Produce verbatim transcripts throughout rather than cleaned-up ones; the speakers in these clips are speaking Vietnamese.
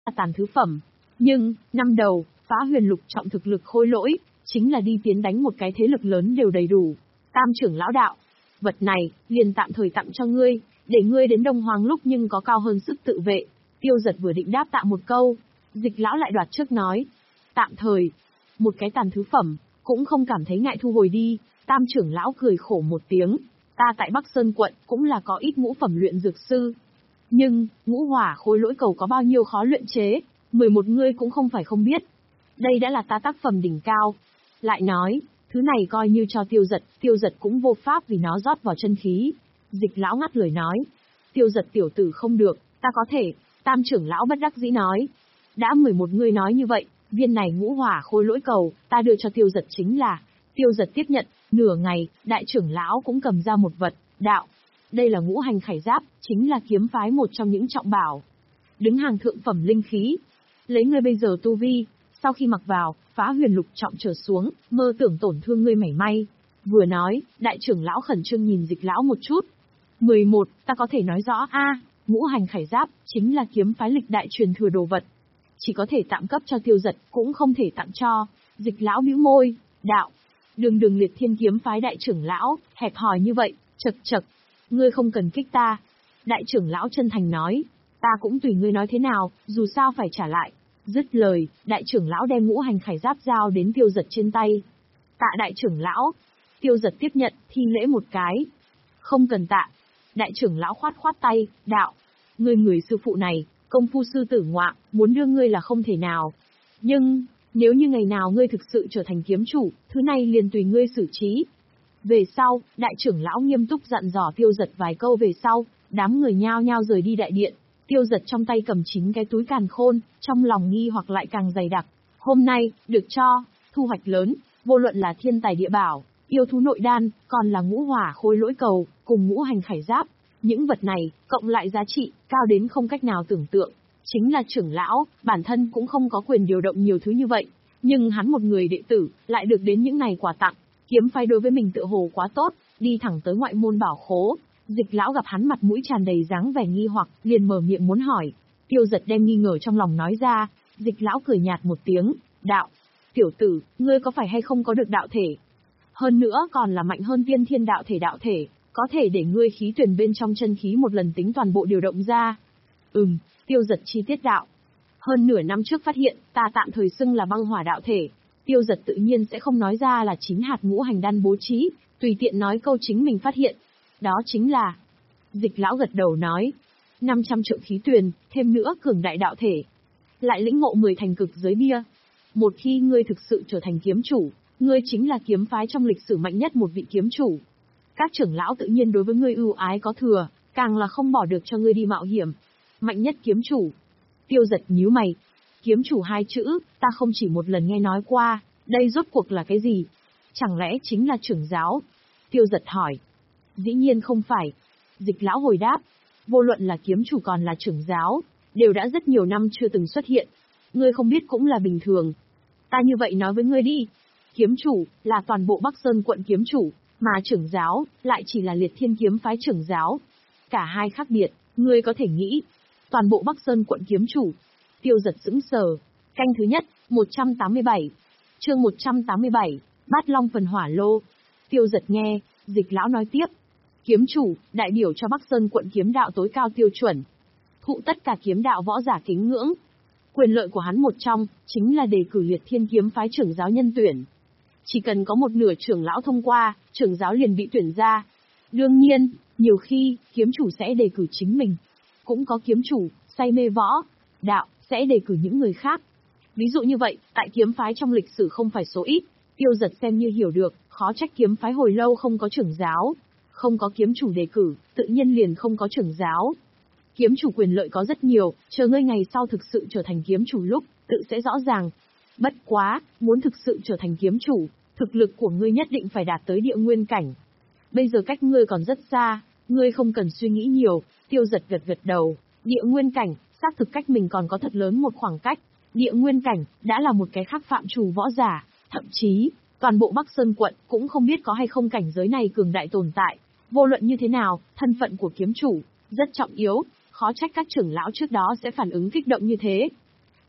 tàn thứ phẩm. Nhưng, năm đầu, phá huyền lục trọng thực lực khôi lỗi, chính là đi tiến đánh một cái thế lực lớn đều đầy đủ. Tam trưởng lão đạo, vật này, liền tạm thời tặng cho ngươi, để ngươi đến Đông Hoàng lúc nhưng có cao hơn sức tự vệ. Tiêu Giật vừa định đáp tạ một câu, Dịch lão lại đoạt trước nói. Tạm thời, một cái tàn thứ phẩm, cũng không cảm thấy ngại thu hồi đi. Tam trưởng lão cười khổ một tiếng, ta tại Bắc Sơn quận cũng là có ít ngũ phẩm luyện dược sư. Nhưng, ngũ hỏa khối lỗi cầu có bao nhiêu khó luyện chế, mười một ngươi cũng không phải không biết. Đây đã là ta tác phẩm đỉnh cao. Lại nói, thứ này coi như cho Tiêu Giật, Tiêu Giật cũng vô pháp vì nó rót vào chân khí. Dịch lão ngắt lời nói. Tiêu Giật tiểu tử không được, ta có thể. Tam trưởng lão bất đắc dĩ nói. Đã mười một ngươi nói như vậy, viên này ngũ hỏa khối lỗi cầu, ta đưa cho Tiêu Giật chính là. Tiêu Giật tiếp nhận, nửa ngày, đại trưởng lão cũng cầm ra một vật, đạo. Đây là ngũ hành khải giáp, chính là kiếm phái một trong những trọng bảo. Đứng hàng thượng phẩm linh khí. Lấy ngươi bây giờ tu vi, sau khi mặc vào, phá huyền lục trọng trở xuống, mơ tưởng tổn thương ngươi mảy may. Vừa nói, đại trưởng lão khẩn trương nhìn Dịch lão một chút. mười một, ta có thể nói rõ a, ngũ hành khải giáp, chính là kiếm phái lịch đại truyền thừa đồ vật. Chỉ có thể tạm cấp cho Tiêu Giật, cũng không thể tặng cho. Dịch lão bĩu môi, đạo. Đường đường liệt thiên kiếm phái đại trưởng lão, hẹp hòi như vậy, chật chật. Ngươi không cần kích ta. Đại trưởng lão chân thành nói, ta cũng tùy ngươi nói thế nào, dù sao phải trả lại. Dứt lời, đại trưởng lão đem ngũ hành khải giáp giao đến Tiêu Giật trên tay. Tạ đại trưởng lão. Tiêu Giật tiếp nhận, thi lễ một cái. Không cần tạ. Đại trưởng lão khoát khoát tay, đạo. Ngươi người sư phụ này, công phu sư tử ngoạm, muốn đưa ngươi là không thể nào. Nhưng, nếu như ngày nào ngươi thực sự trở thành kiếm chủ, thứ này liền tùy ngươi xử trí. Về sau, đại trưởng lão nghiêm túc dặn dò Tiêu Giật vài câu về sau, đám người nhao nhao rời đi đại điện. Tiêu Giật trong tay cầm chín cái túi càn khôn, trong lòng nghi hoặc lại càng dày đặc. Hôm nay, được cho, thu hoạch lớn, vô luận là thiên tài địa bảo, yêu thú nội đan, còn là ngũ hỏa khối lỗi cầu, cùng ngũ hành khải giáp. Những vật này, cộng lại giá trị, cao đến không cách nào tưởng tượng. Chính là trưởng lão, bản thân cũng không có quyền điều động nhiều thứ như vậy. Nhưng hắn một người đệ tử, lại được đến những này quà tặng. Kiếm phái đối với mình tựa hồ quá tốt, đi thẳng tới ngoại môn bảo khố. Dịch lão gặp hắn mặt mũi tràn đầy dáng vẻ nghi hoặc, liền mở miệng muốn hỏi. Tiêu Giật đem nghi ngờ trong lòng nói ra. Dịch lão cười nhạt một tiếng, đạo. Tiểu tử, ngươi có phải hay không có được đạo thể? Hơn nữa còn là mạnh hơn tiên thiên đạo thể đạo thể, có thể để ngươi khí tuyển bên trong chân khí một lần tính toàn bộ điều động ra. Ừm, Tiêu Giật chi tiết đạo. Hơn nửa năm trước phát hiện, ta tạm thời xưng là băng hỏa đạo thể. Tiêu Giật tự nhiên sẽ không nói ra là chín hạt ngũ hành đan bố trí, tùy tiện nói câu chính mình phát hiện. Đó chính là... Dịch lão gật đầu nói. năm trăm triệu khí tuyền, thêm nữa cường đại đạo thể. Lại lĩnh ngộ mười thành cực giới bia. Một khi ngươi thực sự trở thành kiếm chủ, ngươi chính là kiếm phái trong lịch sử mạnh nhất một vị kiếm chủ. Các trưởng lão tự nhiên đối với ngươi ưu ái có thừa, càng là không bỏ được cho ngươi đi mạo hiểm. Mạnh nhất kiếm chủ. Tiêu Giật nhíu mày. Kiếm chủ hai chữ, ta không chỉ một lần nghe nói qua, đây rốt cuộc là cái gì? Chẳng lẽ chính là trưởng giáo? Tiêu Giật hỏi. Dĩ nhiên không phải. Dịch lão hồi đáp. Vô luận là kiếm chủ còn là trưởng giáo, đều đã rất nhiều năm chưa từng xuất hiện. Ngươi không biết cũng là bình thường. Ta như vậy nói với ngươi đi. Kiếm chủ, là toàn bộ Bắc Sơn quận kiếm chủ, mà trưởng giáo, lại chỉ là liệt thiên kiếm phái trưởng giáo. Cả hai khác biệt, ngươi có thể nghĩ. Toàn bộ Bắc Sơn quận kiếm chủ. Tiêu Giật sững sờ. Canh thứ nhất, một trăm tám mươi bảy. Chương một trăm tám mươi bảy, Bát Long phần hỏa lô. Tiêu Giật nghe, Dịch lão nói tiếp. Kiếm chủ, đại biểu cho Bắc Sơn quận kiếm đạo tối cao tiêu chuẩn. Thụ tất cả kiếm đạo võ giả kính ngưỡng. Quyền lợi của hắn một trong, chính là đề cử liệt thiên kiếm phái trưởng giáo nhân tuyển. Chỉ cần có một nửa trưởng lão thông qua, trưởng giáo liền bị tuyển ra. Đương nhiên, nhiều khi, kiếm chủ sẽ đề cử chính mình. Cũng có kiếm chủ, say mê võ, đạo, sẽ đề cử những người khác. Ví dụ như vậy, tại kiếm phái trong lịch sử không phải số ít, Tiêu Giật xem như hiểu được, khó trách kiếm phái hồi lâu không có trưởng giáo. Không có kiếm chủ đề cử, tự nhiên liền không có trưởng giáo. Kiếm chủ quyền lợi có rất nhiều, chờ ngươi ngày sau thực sự trở thành kiếm chủ lúc, tự sẽ rõ ràng. Bất quá, muốn thực sự trở thành kiếm chủ, thực lực của ngươi nhất định phải đạt tới địa nguyên cảnh. Bây giờ cách ngươi còn rất xa, ngươi không cần suy nghĩ nhiều. Tiêu Giật gật gật đầu, địa nguyên cảnh, xác thực cách mình còn có thật lớn một khoảng cách. Địa nguyên cảnh, đã là một cái khác phạm trù võ giả, thậm chí, toàn bộ Bắc Sơn quận cũng không biết có hay không cảnh giới này cường đại tồn tại. Vô luận như thế nào, thân phận của kiếm chủ, rất trọng yếu, khó trách các trưởng lão trước đó sẽ phản ứng kích động như thế.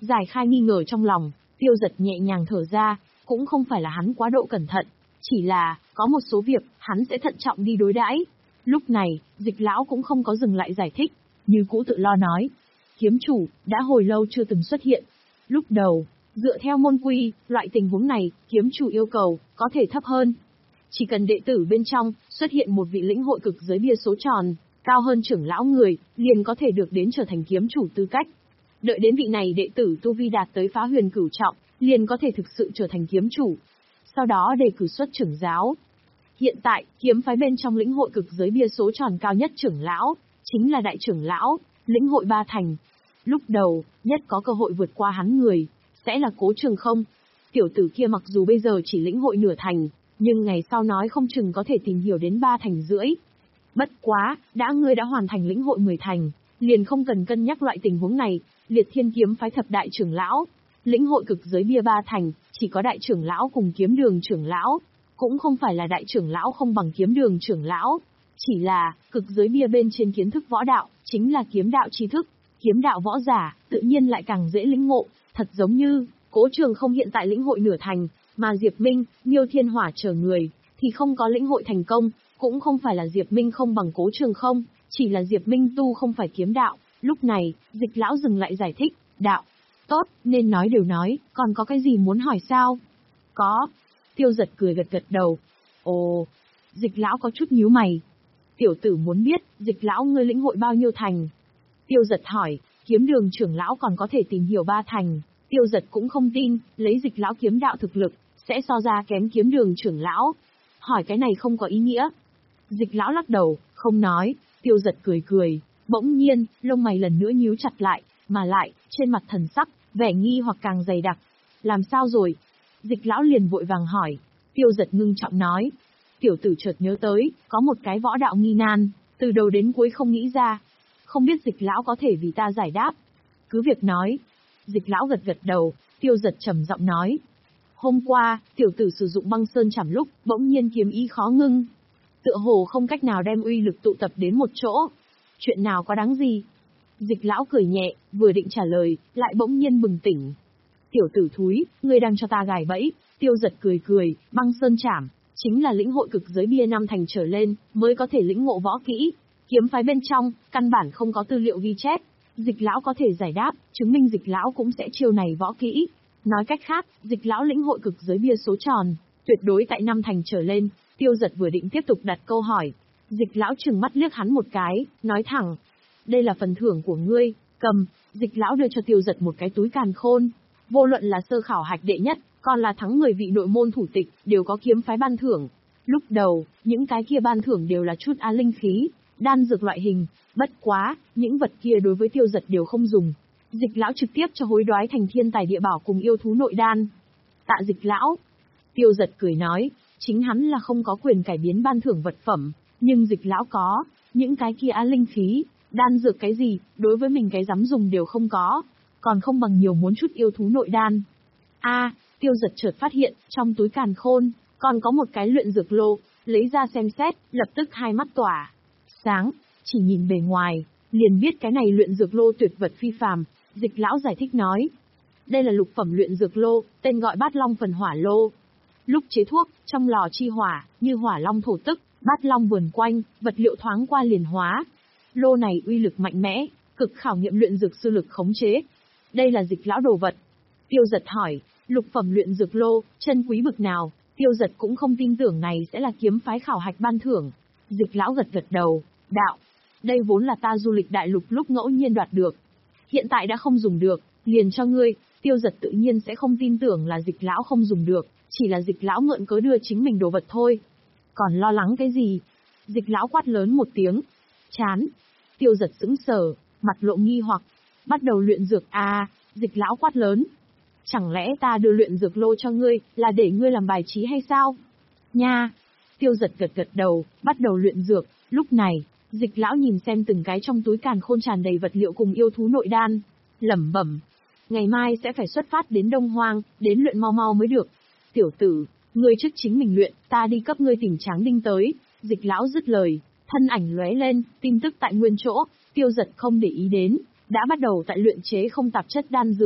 Giải khai nghi ngờ trong lòng, Tiêu Dật nhẹ nhàng thở ra, cũng không phải là hắn quá độ cẩn thận, chỉ là, có một số việc, hắn sẽ thận trọng đi đối đãi. Lúc này, Dịch lão cũng không có dừng lại giải thích, như cũ tự lo nói. Kiếm chủ, đã hồi lâu chưa từng xuất hiện. Lúc đầu, dựa theo môn quy, loại tình huống này, kiếm chủ yêu cầu, có thể thấp hơn. Chỉ cần đệ tử bên trong, xuất hiện một vị lĩnh hội cực giới bia số tròn, cao hơn trưởng lão người, liền có thể được đến trở thành kiếm chủ tư cách. Đợi đến vị này đệ tử tu vi đạt tới phá huyền cửu trọng, liền có thể thực sự trở thành kiếm chủ. Sau đó đề cử xuất trưởng giáo. Hiện tại, kiếm phái bên trong lĩnh hội cực giới bia số tròn cao nhất trưởng lão, chính là đại trưởng lão, lĩnh hội ba thành. Lúc đầu, nhất có cơ hội vượt qua hắn người, sẽ là Cố Trường Không. Tiểu tử kia mặc dù bây giờ chỉ lĩnh hội nửa thành, nhưng ngày sau nói không chừng có thể tìm hiểu đến ba thành rưỡi. Bất quá, đã ngươi đã hoàn thành lĩnh hội mười thành, liền không cần cân nhắc loại tình huống này. Liệt Thiên kiếm phái thập đại trưởng lão, lĩnh hội cực giới bia ba thành, chỉ có đại trưởng lão cùng kiếm đường trưởng lão, cũng không phải là đại trưởng lão không bằng kiếm đường trưởng lão, chỉ là cực giới bia bên trên kiến thức võ đạo, chính là kiếm đạo tri thức, kiếm đạo võ giả, tự nhiên lại càng dễ lĩnh ngộ, thật giống như Cố Trường Không hiện tại lĩnh hội nửa thành, mà Diệp Minh, Miêu Thiên Hỏa chờ người thì không có lĩnh hội thành công, cũng không phải là Diệp Minh không bằng Cố Trường Không, chỉ là Diệp Minh tu không phải kiếm đạo. Lúc này, Dịch lão dừng lại giải thích, đạo. Tốt, nên nói đều nói, còn có cái gì muốn hỏi sao? Có. Tiêu Dật cười gật gật đầu. Ồ, Dịch lão có chút nhíu mày. Tiểu tử muốn biết, Dịch lão ngươi lĩnh hội bao nhiêu thành? Tiêu Dật hỏi, kiếm đường trưởng lão còn có thể tìm hiểu ba thành. Tiêu Dật cũng không tin, lấy Dịch lão kiếm đạo thực lực, sẽ so ra kém kiếm đường trưởng lão. Hỏi cái này không có ý nghĩa. Dịch lão lắc đầu, không nói. Tiêu Dật cười cười. Bỗng nhiên, lông mày lần nữa nhíu chặt lại, mà lại, trên mặt thần sắc, vẻ nghi hoặc càng dày đặc. Làm sao rồi? Dịch lão liền vội vàng hỏi. Tiêu Dật ngưng trọng nói. Tiểu tử chợt nhớ tới, có một cái võ đạo nghi nan, từ đầu đến cuối không nghĩ ra. Không biết Dịch lão có thể vì ta giải đáp. Cứ việc nói. Dịch lão gật gật đầu, Tiêu Dật trầm giọng nói. Hôm qua, tiểu tử sử dụng băng sơn chảm lúc, bỗng nhiên kiếm ý khó ngưng. Tựa hồ không cách nào đem uy lực tụ tập đến một chỗ. Chuyện nào có đáng gì? Dịch lão cười nhẹ, vừa định trả lời, lại bỗng nhiên bừng tỉnh. Tiểu tử thúi, ngươi đang cho ta gài bẫy. Tiêu Dật cười cười, băng sơn chảm, chính là lĩnh hội cực giới bia năm thành trở lên, mới có thể lĩnh ngộ võ kỹ. Kiếm phái bên trong, căn bản không có tư liệu ghi chép. Dịch lão có thể giải đáp, chứng minh Dịch lão cũng sẽ chiêu này võ kỹ. Nói cách khác, Dịch lão lĩnh hội cực giới bia số tròn, tuyệt đối tại năm thành trở lên. Tiêu Dật vừa định tiếp tục đặt câu hỏi. Dịch lão trừng mắt liếc hắn một cái, nói thẳng. Đây là phần thưởng của ngươi, cầm. Dịch lão đưa cho Tiêu Dật một cái túi càn khôn. Vô luận là sơ khảo hạch đệ nhất, còn là thắng mười vị nội môn thủ tịch, đều có kiếm phái ban thưởng. Lúc đầu, những cái kia ban thưởng đều là chút á linh khí, đan dược loại hình. Bất quá, những vật kia đối với Tiêu Dật đều không dùng. Dịch lão trực tiếp cho hối đoái thành thiên tài địa bảo cùng yêu thú nội đan. Tạ Dịch lão. Tiêu Dật cười nói, chính hắn là không có quyền cải biến ban thưởng vật phẩm, nhưng Dịch lão có, những cái kia á linh khí, đan dược cái gì, đối với mình cái dám dùng đều không có, còn không bằng nhiều muốn chút yêu thú nội đan. A, à, Tiêu Dật chợt phát hiện, trong túi càn khôn, còn có một cái luyện dược lô, lấy ra xem xét, lập tức hai mắt tỏa sáng, chỉ nhìn bề ngoài, liền biết cái này luyện dược lô tuyệt vật phi phàm. Dịch lão giải thích nói, đây là lục phẩm luyện dược lô, tên gọi Bát Long Phần Hỏa Lô. Lúc chế thuốc, trong lò chi hỏa, như hỏa long thổ tức, bát long vườn quanh, vật liệu thoáng qua liền hóa. Lô này uy lực mạnh mẽ, cực khảo nghiệm luyện dược sư lực khống chế. Đây là Dịch lão đồ vật. Tiêu Dật hỏi, lục phẩm luyện dược lô, chân quý bực nào? Tiêu Dật cũng không tin tưởng này sẽ là kiếm phái khảo hạch ban thưởng. Dịch lão gật gật đầu, đạo, đây vốn là ta du lịch đại lục lúc ngẫu nhiên đoạt được. Hiện tại đã không dùng được, liền cho ngươi. Tiêu Dật tự nhiên sẽ không tin tưởng là Dịch lão không dùng được, chỉ là Dịch lão mượn cớ đưa chính mình đồ vật thôi. Còn lo lắng cái gì? Dịch lão quát lớn một tiếng. Chán. Tiêu Dật sững sờ, mặt lộ nghi hoặc. Bắt đầu luyện dược à, Dịch lão quát lớn. Chẳng lẽ ta đưa luyện dược lô cho ngươi, là để ngươi làm bài trí hay sao? Nha. Tiêu Dật gật gật đầu, bắt đầu luyện dược. Lúc này, Dịch lão nhìn xem từng cái trong túi càn khôn tràn đầy vật liệu cùng yêu thú nội đan, lẩm bẩm. Ngày mai sẽ phải xuất phát đến Đông Hoang, đến luyện mau mau mới được. Tiểu tử, ngươi trước chính mình luyện, ta đi cấp ngươi tìm Tráng Đinh tới. Dịch lão dứt lời, thân ảnh lóe lên, tin tức tại nguyên chỗ. Tiêu Dật không để ý đến, đã bắt đầu tại luyện chế không tạp chất đan dược,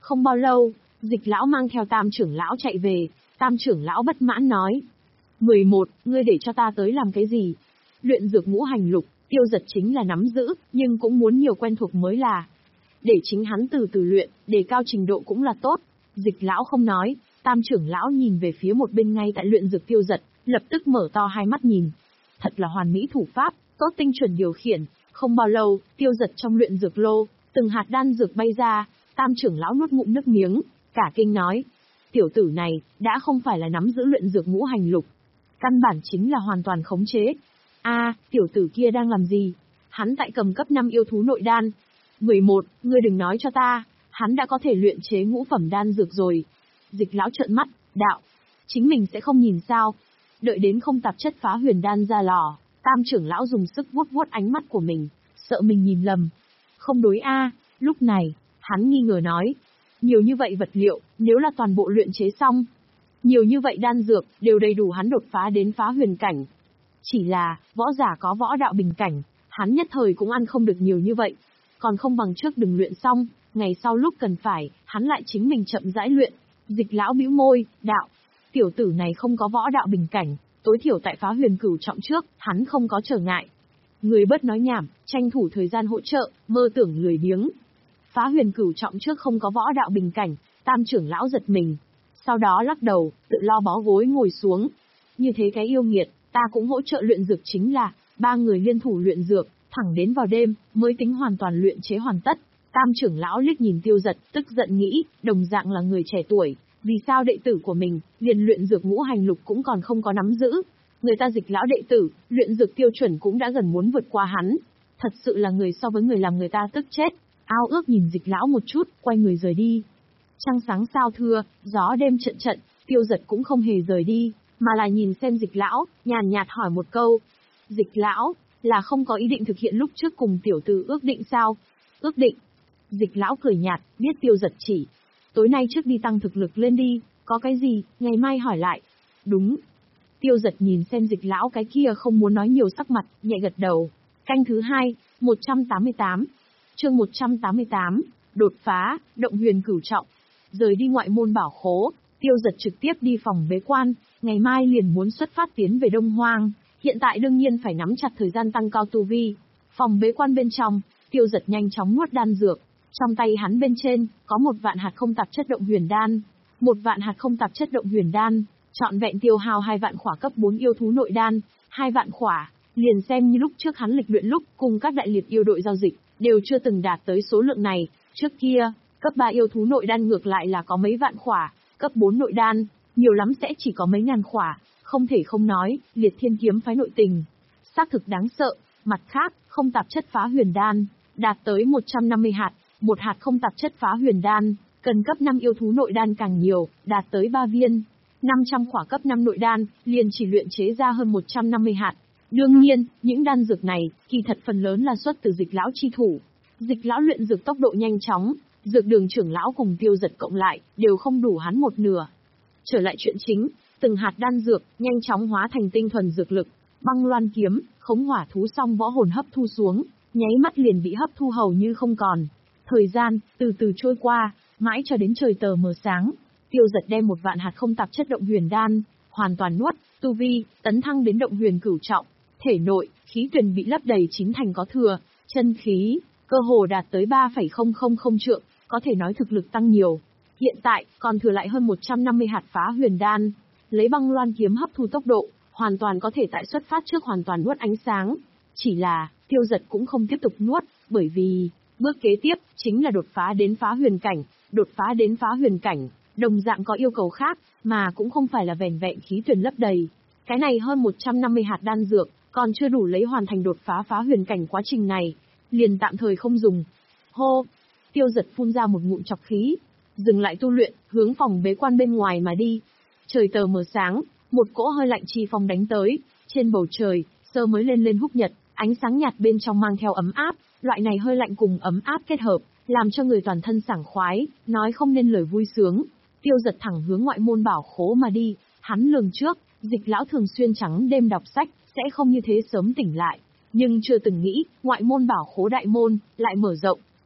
Không bao lâu, Dịch lão mang theo Tam trưởng lão chạy về, Tam trưởng lão bất mãn nói. mười một, ngươi để cho ta tới làm cái gì? Luyện dược ngũ hành lục, Tiêu Giật chính là nắm giữ, nhưng cũng muốn nhiều quen thuộc mới là. Để chính hắn từ từ luyện, để cao trình độ cũng là tốt. Dịch lão không nói, Tam trưởng lão nhìn về phía một bên ngay tại luyện dược Tiêu Giật, lập tức mở to hai mắt nhìn. Thật là hoàn mỹ thủ pháp, tốt tinh chuẩn điều khiển. Không bao lâu, Tiêu Giật trong luyện dược lô, từng hạt đan dược bay ra, Tam trưởng lão nuốt ngụm nước miếng, cả kinh nói. Tiểu tử này, đã không phải là nắm giữ luyện dược ngũ hành lục. Căn bản chính là hoàn toàn khống chế. A, tiểu tử kia đang làm gì? Hắn tại cầm cấp năm yêu thú nội đan. mười một, ngươi đừng nói cho ta, hắn đã có thể luyện chế ngũ phẩm đan dược rồi. Dịch lão trợn mắt, đạo. Chính mình sẽ không nhìn sao. Đợi đến không tạp chất phá huyền đan ra lò, Tam trưởng lão dùng sức vuốt vuốt ánh mắt của mình, sợ mình nhìn lầm. Không đối a, lúc này, hắn nghi ngờ nói. Nhiều như vậy vật liệu, nếu là toàn bộ luyện chế xong, nhiều như vậy đan dược, đều đầy đủ hắn đột phá đến phá huyền cảnh. Chỉ là, võ giả có võ đạo bình cảnh, hắn nhất thời cũng ăn không được nhiều như vậy. Còn không bằng trước đừng luyện xong, ngày sau lúc cần phải, hắn lại chính mình chậm rãi luyện. Dịch lão bĩu môi, đạo. Tiểu tử này không có võ đạo bình cảnh, tối thiểu tại phá huyền cửu trọng trước, hắn không có trở ngại. Người bớt nói nhảm, tranh thủ thời gian hỗ trợ, mơ tưởng lười biếng. Phá huyền cửu trọng trước không có võ đạo bình cảnh, Tam trưởng lão giật mình. Sau đó lắc đầu, tự lo bó gối ngồi xuống. Như thế cái yêu nghiệt, ta cũng hỗ trợ luyện dược chính là, ba người liên thủ luyện dược, thẳng đến vào đêm, mới tính hoàn toàn luyện chế hoàn tất. Tam trưởng lão liếc nhìn Tiêu Giật, tức giận nghĩ, đồng dạng là người trẻ tuổi, vì sao đệ tử của mình, liền luyện dược ngũ hành lục cũng còn không có nắm giữ. Người ta Dịch lão đệ tử, luyện dược tiêu chuẩn cũng đã gần muốn vượt qua hắn. Thật sự là người so với người làm người ta tức chết. Ao ước nhìn Dịch lão một chút, quay người rời đi. Trăng sáng sao thưa, gió đêm trận trận, Tiêu Giật cũng không hề rời đi, mà là nhìn xem Dịch lão, nhàn nhạt hỏi một câu. Dịch lão, là không có ý định thực hiện lúc trước cùng tiểu tử ước định sao? Ước định. Dịch lão cười nhạt, biết Tiêu Giật chỉ. Tối nay trước đi tăng thực lực lên đi, có cái gì, ngày mai hỏi lại. Đúng. Tiêu Giật nhìn xem Dịch lão cái kia không muốn nói nhiều sắc mặt, nhẹ gật đầu. Canh thứ hai, một trăm tám mươi tám. Chương một trăm tám mươi tám, đột phá, động huyền cửu trọng. Rời đi ngoại môn bảo khố, Tiêu Giật trực tiếp đi phòng bế quan, ngày mai liền muốn xuất phát tiến về Đông Hoang, hiện tại đương nhiên phải nắm chặt thời gian tăng cao tu vi. Phòng bế quan bên trong, Tiêu Giật nhanh chóng nuốt đan dược, trong tay hắn bên trên, có một vạn hạt không tạp chất động huyền đan, một vạn hạt không tạp chất động huyền đan, trọn vẹn tiêu hao hai vạn khỏa cấp bốn yêu thú nội đan, hai vạn khỏa, liền xem như lúc trước hắn lịch luyện lúc cùng các đại liệt yêu đội giao dịch, đều chưa từng đạt tới số lượng này, trước kia, cấp ba yêu thú nội đan ngược lại là có mấy vạn khỏa, cấp bốn nội đan, nhiều lắm sẽ chỉ có mấy ngàn khỏa, không thể không nói, liệt thiên kiếm phái nội tình, xác thực đáng sợ, mặt khác, không tạp chất phá huyền đan, đạt tới một trăm năm mươi hạt, một hạt không tạp chất phá huyền đan, cần cấp năm yêu thú nội đan càng nhiều, đạt tới ba viên, năm trăm khỏa cấp năm nội đan, liền chỉ luyện chế ra hơn một trăm năm mươi hạt. Đương nhiên, những đan dược này, kỳ thật phần lớn là xuất từ Dịch lão chi thủ. Dịch lão luyện dược tốc độ nhanh chóng, dược đường trưởng lão cùng Tiêu Giật cộng lại, đều không đủ hắn một nửa. Trở lại chuyện chính, từng hạt đan dược, nhanh chóng hóa thành tinh thuần dược lực, băng loan kiếm, khống hỏa thú song võ hồn hấp thu xuống, nháy mắt liền bị hấp thu hầu như không còn. Thời gian, từ từ trôi qua, mãi cho đến trời tờ mờ sáng, Tiêu Giật đem một vạn hạt không tạp chất động huyền đan, hoàn toàn nuốt, tu vi, tấn thăng đến động huyền cửu trọng, thể nội, khí tuyền bị lấp đầy chín thành có thừa, chân khí, cơ hồ đạt tới ba phẩy không không không trượng, có thể nói thực lực tăng nhiều. Hiện tại, còn thừa lại hơn một trăm năm mươi hạt phá huyền đan, lấy băng loan kiếm hấp thu tốc độ, hoàn toàn có thể tại xuất phát trước hoàn toàn nuốt ánh sáng. Chỉ là, Tiêu Giật cũng không tiếp tục nuốt, bởi vì, bước kế tiếp, chính là đột phá đến phá huyền cảnh, đột phá đến phá huyền cảnh, đồng dạng có yêu cầu khác, mà cũng không phải là vẻn vẹn khí tuyền lấp đầy. Cái này hơn một trăm năm mươi hạt đan dược, còn chưa đủ lấy hoàn thành đột phá phá huyền cảnh quá trình này, liền tạm thời không dùng. Hô! Tiêu Giật phun ra một ngụm chọc khí, dừng lại tu luyện, hướng phòng bế quan bên ngoài mà đi. Trời tờ mờ sáng, một cỗ hơi lạnh chi phong đánh tới, trên bầu trời, sơ mới lên lên húc nhật, ánh sáng nhạt bên trong mang theo ấm áp, loại này hơi lạnh cùng ấm áp kết hợp, làm cho người toàn thân sảng khoái, nói không nên lời vui sướng. Tiêu Giật thẳng hướng ngoại môn bảo khố mà đi, hắn lường trước, Dịch lão thường xuyên trắng đêm đọc sách, sẽ không như thế sớm tỉnh lại, nhưng chưa từng nghĩ, ngoại môn bảo khố đại môn lại mở rộng,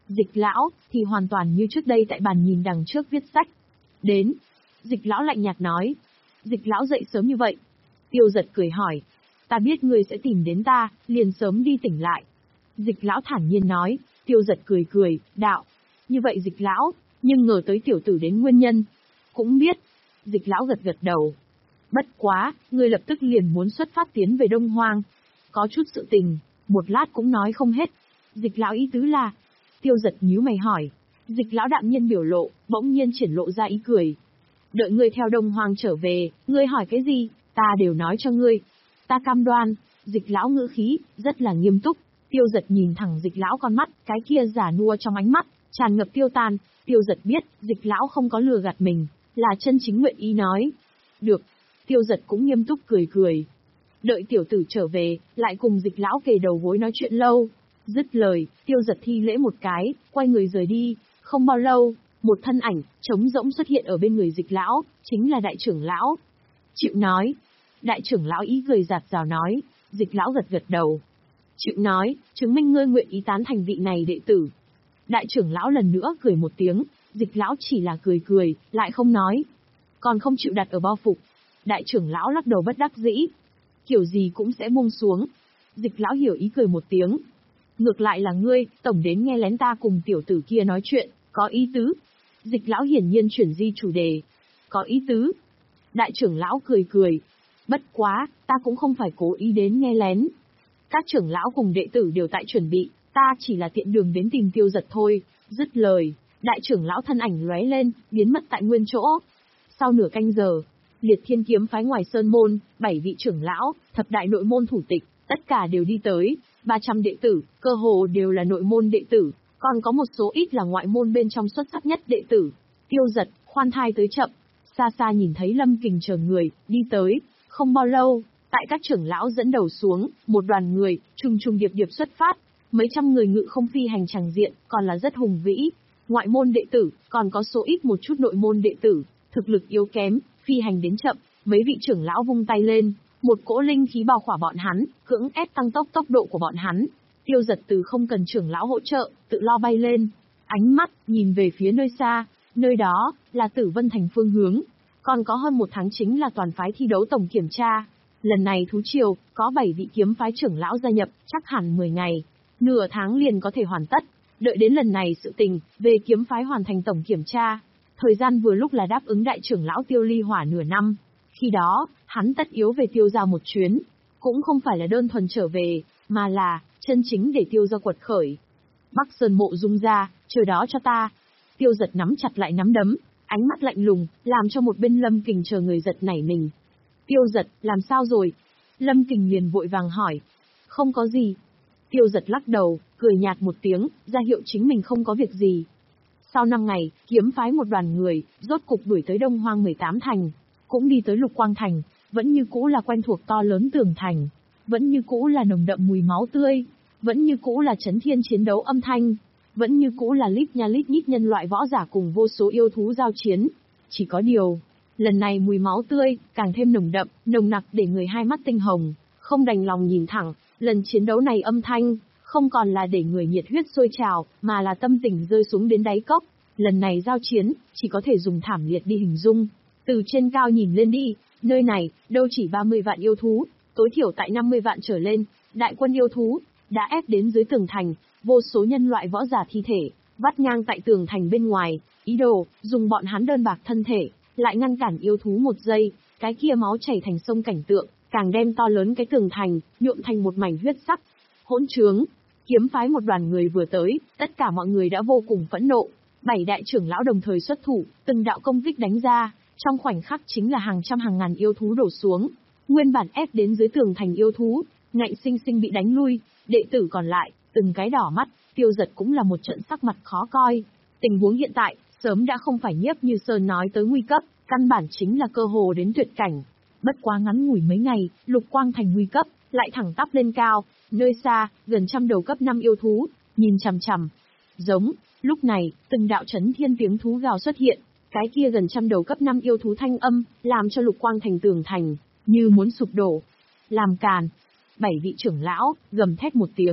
Dịch lão, thì hoàn toàn như trước đây tại bàn nhìn đằng trước viết sách. Đến. Dịch lão lạnh nhạt nói. Dịch lão dậy sớm như vậy. Tiêu giật cười hỏi. Ta biết ngươi sẽ tìm đến ta, liền sớm đi tỉnh lại. Dịch lão thản nhiên nói. Tiêu giật cười cười, đạo. Như vậy dịch lão, nhưng ngờ tới tiểu tử đến nguyên nhân. Cũng biết. Dịch lão gật gật đầu. Bất quá, ngươi lập tức liền muốn xuất phát tiến về Đông Hoang. Có chút sự tình, một lát cũng nói không hết. Dịch lão ý tứ là. Tiêu giật nhíu mày hỏi. Dịch lão đạm nhiên biểu lộ, bỗng nhiên triển lộ ra ý cười. Đợi ngươi theo Đông Hoang trở về, ngươi hỏi cái gì, ta đều nói cho ngươi. Ta cam đoan. Dịch lão ngữ khí, rất là nghiêm túc. Tiêu giật nhìn thẳng dịch lão con mắt, cái kia giả nua trong ánh mắt, tràn ngập tiêu tan. Tiêu giật biết, dịch lão không có lừa gạt mình, là chân chính nguyện ý nói. Được. Tiêu giật cũng nghiêm túc cười cười. Đợi tiểu tử trở về, lại cùng dịch lão kề đầu gối nói chuyện lâu. Dứt lời, tiêu giật thi lễ một cái, quay người rời đi. Không bao lâu, một thân ảnh, trống rỗng xuất hiện ở bên người dịch lão, chính là đại trưởng lão. Chịu nói. Đại trưởng lão ý cười giạt rào nói, dịch lão gật gật đầu. Chịu nói, chứng minh ngươi nguyện ý tán thành vị này đệ tử. Đại trưởng lão lần nữa cười một tiếng, dịch lão chỉ là cười cười, lại không nói. Còn không chịu đặt ở bao phục. Đại trưởng lão lắc đầu bất đắc dĩ. Kiểu gì cũng sẽ buông xuống. Dịch lão hiểu ý cười một tiếng. Ngược lại là ngươi, tổng đến nghe lén ta cùng tiểu tử kia nói chuyện, có ý tứ. Dịch lão hiển nhiên chuyển di chủ đề. Có ý tứ. Đại trưởng lão cười cười. Bất quá, ta cũng không phải cố ý đến nghe lén. Các trưởng lão cùng đệ tử đều tại chuẩn bị, ta chỉ là tiện đường đến tìm tiêu giật thôi. Dứt lời, đại trưởng lão thân ảnh lóe lên, biến mất tại nguyên chỗ. Sau nửa canh giờ, Liệt Thiên Kiếm phái ngoài sơn môn, bảy vị trưởng lão, thập đại nội môn thủ tịch, tất cả đều đi tới. ba trăm đệ tử, cơ hồ đều là nội môn đệ tử, còn có một số ít là ngoại môn bên trong xuất sắc nhất đệ tử. Tiêu giật, khoan thai tới chậm, xa xa nhìn thấy Lâm Kình chờ người, đi tới. Không bao lâu, tại các trưởng lão dẫn đầu xuống, một đoàn người, trùng trùng điệp điệp xuất phát. Mấy trăm người ngự không phi hành tràng diện, còn là rất hùng vĩ. Ngoại môn đệ tử, còn có số ít một chút nội môn đệ tử, thực lực yếu kém, phi hành đến chậm. Mấy vị trưởng lão vung tay lên, một cỗ linh khí bao khỏa bọn hắn, cưỡng ép tăng tốc tốc độ của bọn hắn. Tiêu giật từ không cần trưởng lão hỗ trợ, tự lo bay lên. Ánh mắt, nhìn về phía nơi xa, nơi đó, là Tử Vân Thành phương hướng. Còn có hơn một tháng chính là toàn phái thi đấu tổng kiểm tra. Lần này thú triều, có bảy vị kiếm phái trưởng lão gia nhập, chắc hẳn mười ngày. Nửa tháng liền có thể hoàn tất. Đợi đến lần này sự tình, về kiếm phái hoàn thành tổng kiểm tra. Thời gian vừa lúc là đáp ứng đại trưởng lão Tiêu Ly Hỏa nửa năm. Khi đó, hắn tất yếu về tiêu ra một chuyến. Cũng không phải là đơn thuần trở về, mà là, chân chính để tiêu ra quật khởi. Bắc Sơn Mộ Dung ra, chờ đó cho ta. Tiêu giật nắm chặt lại nắm đấm, ánh mắt lạnh lùng, làm cho một bên Lâm Kình chờ người giật nảy mình. Tiêu giật, làm sao rồi? Lâm Kình liền vội vàng hỏi. Không có gì. Tiêu giật lắc đầu, cười nhạt một tiếng, ra hiệu chính mình không có việc gì. Sau năm ngày, kiếm phái một đoàn người, rốt cục đuổi tới Đông Hoang mười tám thành. Cũng đi tới Lục Quang Thành, vẫn như cũ là quen thuộc to lớn tường thành. Vẫn như cũ là nồng đậm mùi máu tươi. Vẫn như cũ là chấn thiên chiến đấu âm thanh. Vẫn như cũ là lít nha lít nhít nhân loại võ giả cùng vô số yêu thú giao chiến. Chỉ có điều, lần này mùi máu tươi, càng thêm nồng đậm, nồng nặc để người hai mắt tinh hồng, không đành lòng nhìn thẳng. Lần chiến đấu này âm thanh, không còn là để người nhiệt huyết sôi trào, mà là tâm tình rơi xuống đến đáy cốc. Lần này giao chiến, chỉ có thể dùng thảm liệt đi hình dung. Từ trên cao nhìn lên đi, nơi này, đâu chỉ ba mươi vạn yêu thú, tối thiểu tại năm mươi vạn trở lên, đại quân yêu thú, đã ép đến dưới tường thành, vô số nhân loại võ giả thi thể, vắt ngang tại tường thành bên ngoài, ý đồ, dùng bọn hắn đơn bạc thân thể, lại ngăn cản yêu thú một giây, cái kia máu chảy thành sông cảnh tượng, càng đem to lớn cái tường thành, nhuộm thành một mảnh huyết sắc. Hỗn trướng, kiếm phái một đoàn người vừa tới, tất cả mọi người đã vô cùng phẫn nộ. Bảy đại trưởng lão đồng thời xuất thủ, từng đạo công kích đánh ra, trong khoảnh khắc chính là hàng trăm hàng ngàn yêu thú đổ xuống. Nguyên bản ép đến dưới tường thành yêu thú, ngạnh sinh sinh bị đánh lui, đệ tử còn lại, từng cái đỏ mắt, Tiêu giật cũng là một trận sắc mặt khó coi. Tình huống hiện tại, sớm đã không phải Nhiếp Như Sơn nói tới nguy cấp, căn bản chính là cơ hồ đến tuyệt cảnh. Bất quá ngắn ngủi mấy ngày, Lục Quang Thành nguy cấp, lại thẳng tắp lên cao, nơi xa, gần trăm đầu cấp năm yêu thú, nhìn chằm chằm. Giống, lúc này, từng đạo chấn thiên tiếng thú gào xuất hiện, cái kia gần trăm đầu cấp năm yêu thú thanh âm, làm cho Lục Quang Thành tường thành, như muốn sụp đổ. Làm càn. Bảy vị trưởng lão, gầm thét một tiếng.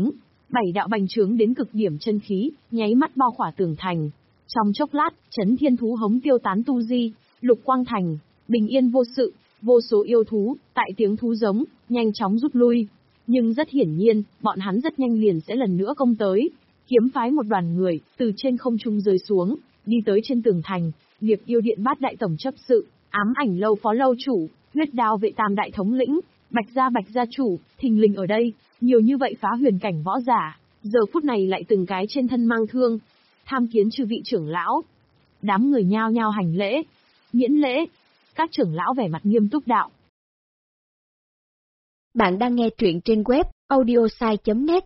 Bảy đạo bành trướng đến cực điểm chân khí, nháy mắt bao khỏa tường thành. Trong chốc lát, chấn thiên thú hống tiêu tán tu di, Lục Quang Thành, bình yên vô sự, vô số yêu thú, tại tiếng thú giống, nhanh chóng rút lui. Nhưng rất hiển nhiên, bọn hắn rất nhanh liền sẽ lần nữa công tới. Kiếm phái một đoàn người, từ trên không trung rơi xuống, đi tới trên tường thành, Liệp Yêu Điện bát đại tổng chấp sự, Ám Ảnh lâu phó lâu chủ, Huyết Đao vệ tam đại thống lĩnh, Bạch gia Bạch gia chủ, thình lình ở đây, nhiều như vậy phá huyền cảnh võ giả, giờ phút này lại từng cái trên thân mang thương. Tham kiến chư vị trưởng lão. Đám người nhao nhao hành lễ. Miễn lễ. Các trưởng lão vẻ mặt nghiêm túc đạo. Bạn đang nghe truyện trên web audiosai chấm net.